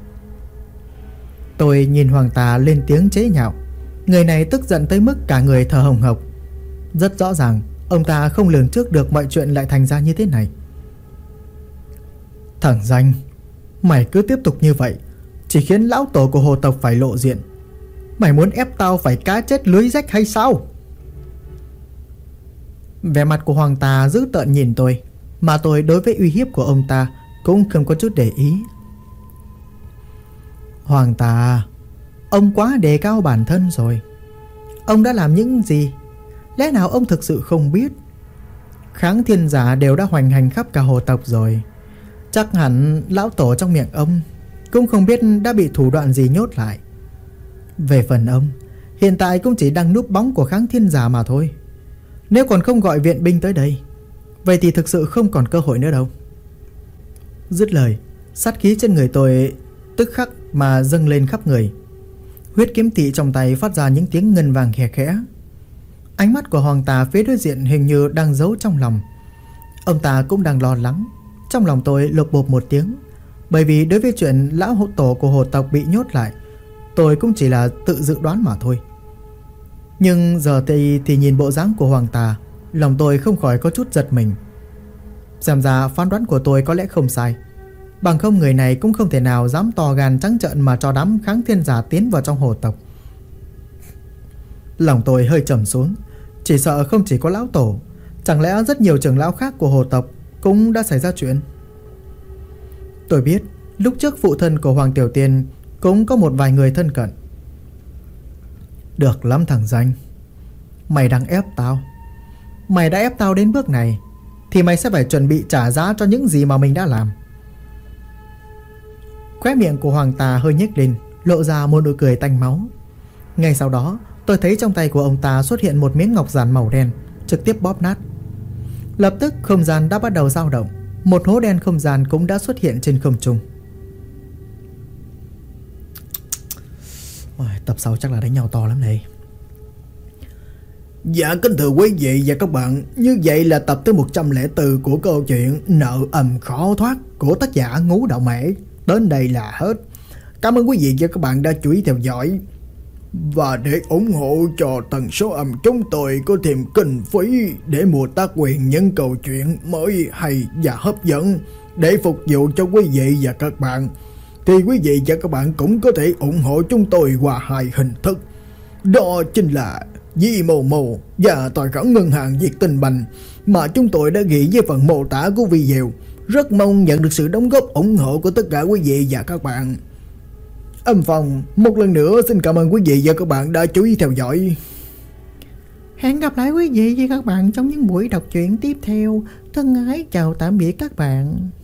Tôi nhìn Hoàng Tà lên tiếng chế nhạo. Người này tức giận tới mức cả người thở hồng hộc. Rất rõ ràng ông ta không lường trước được mọi chuyện lại thành ra như thế này. Thằng danh, mày cứ tiếp tục như vậy chỉ khiến lão tổ của hồ tộc phải lộ diện. Mày muốn ép tao phải cá chết lưới rách hay sao? Vẻ mặt của Hoàng Tà dữ tợn nhìn tôi, mà tôi đối với uy hiếp của ông ta cũng không có chút để ý. Hoàng Tà, ông quá đề cao bản thân rồi. Ông đã làm những gì? Lẽ nào ông thực sự không biết? Kháng thiên giả đều đã hoành hành khắp cả hồ tộc rồi. Chắc hẳn lão tổ trong miệng ông cũng không biết đã bị thủ đoạn gì nhốt lại. Về phần ông, hiện tại cũng chỉ đang núp bóng của kháng thiên giả mà thôi. Nếu còn không gọi viện binh tới đây, vậy thì thực sự không còn cơ hội nữa đâu. Dứt lời, sát khí trên người tôi tức khắc mà dâng lên khắp người. Huyết kiếm thị trong tay phát ra những tiếng ngân vàng khẽ khẽ. Ánh mắt của Hoàng Tà phía đối diện hình như đang giấu trong lòng. Ông ta cũng đang lo lắng. Trong lòng tôi lột bột một tiếng, bởi vì đối với chuyện lão hộ tổ của hồ tộc bị nhốt lại, tôi cũng chỉ là tự dự đoán mà thôi. Nhưng giờ thì nhìn bộ dáng của Hoàng Tà, lòng tôi không khỏi có chút giật mình. Xem ra phán đoán của tôi có lẽ không sai. Bằng không người này cũng không thể nào dám to gan trắng trợn mà cho đám kháng thiên giả tiến vào trong hồ tộc. Lòng tôi hơi trầm xuống. Chỉ sợ không chỉ có lão tổ, chẳng lẽ rất nhiều trưởng lão khác của hồ tộc cũng đã xảy ra chuyện. Tôi biết lúc trước phụ thân của Hoàng Tiểu Tiên cũng có một vài người thân cận. Được lắm thằng danh, mày đang ép tao. Mày đã ép tao đến bước này thì mày sẽ phải chuẩn bị trả giá cho những gì mà mình đã làm. Khóe miệng của Hoàng Tà hơi nhếch lên, lộ ra một nụ cười tanh máu. Ngay sau đó tôi thấy trong tay của ông ta xuất hiện một miếng ngọc giản màu đen, trực tiếp bóp nát. Lập tức không gian đã bắt đầu dao động. Một hố đen không gian cũng đã xuất hiện trên không trung. tập sau chắc là đánh nhau to lắm đây. Dạ kính thưa quý vị và các bạn, như vậy là tập thứ 104 của câu chuyện Nợ ầm khó thoát của tác giả Ngũ Đạo Mễ đến đây là hết. Cảm ơn quý vị và các bạn đã chú ý theo dõi. Và để ủng hộ cho Tần Số Âm chúng tôi có thêm kinh phí để mua tác quyền những câu chuyện mới hay và hấp dẫn để phục vụ cho quý vị và các bạn, thì quý vị và các bạn cũng có thể ủng hộ chúng tôi qua hai hình thức. Đó chính là Momo và tài khoản ngân hàng Vietinbank mà chúng tôi đã ghi với phần mô tả của video. Rất mong nhận được sự đóng góp ủng hộ của tất cả quý vị và các bạn. Âm Phong một lần nữa xin cảm ơn quý vị và các bạn đã chú ý theo dõi. Hẹn gặp lại quý vị và các bạn trong những buổi đọc truyện tiếp theo. Thân ái chào tạm biệt các bạn.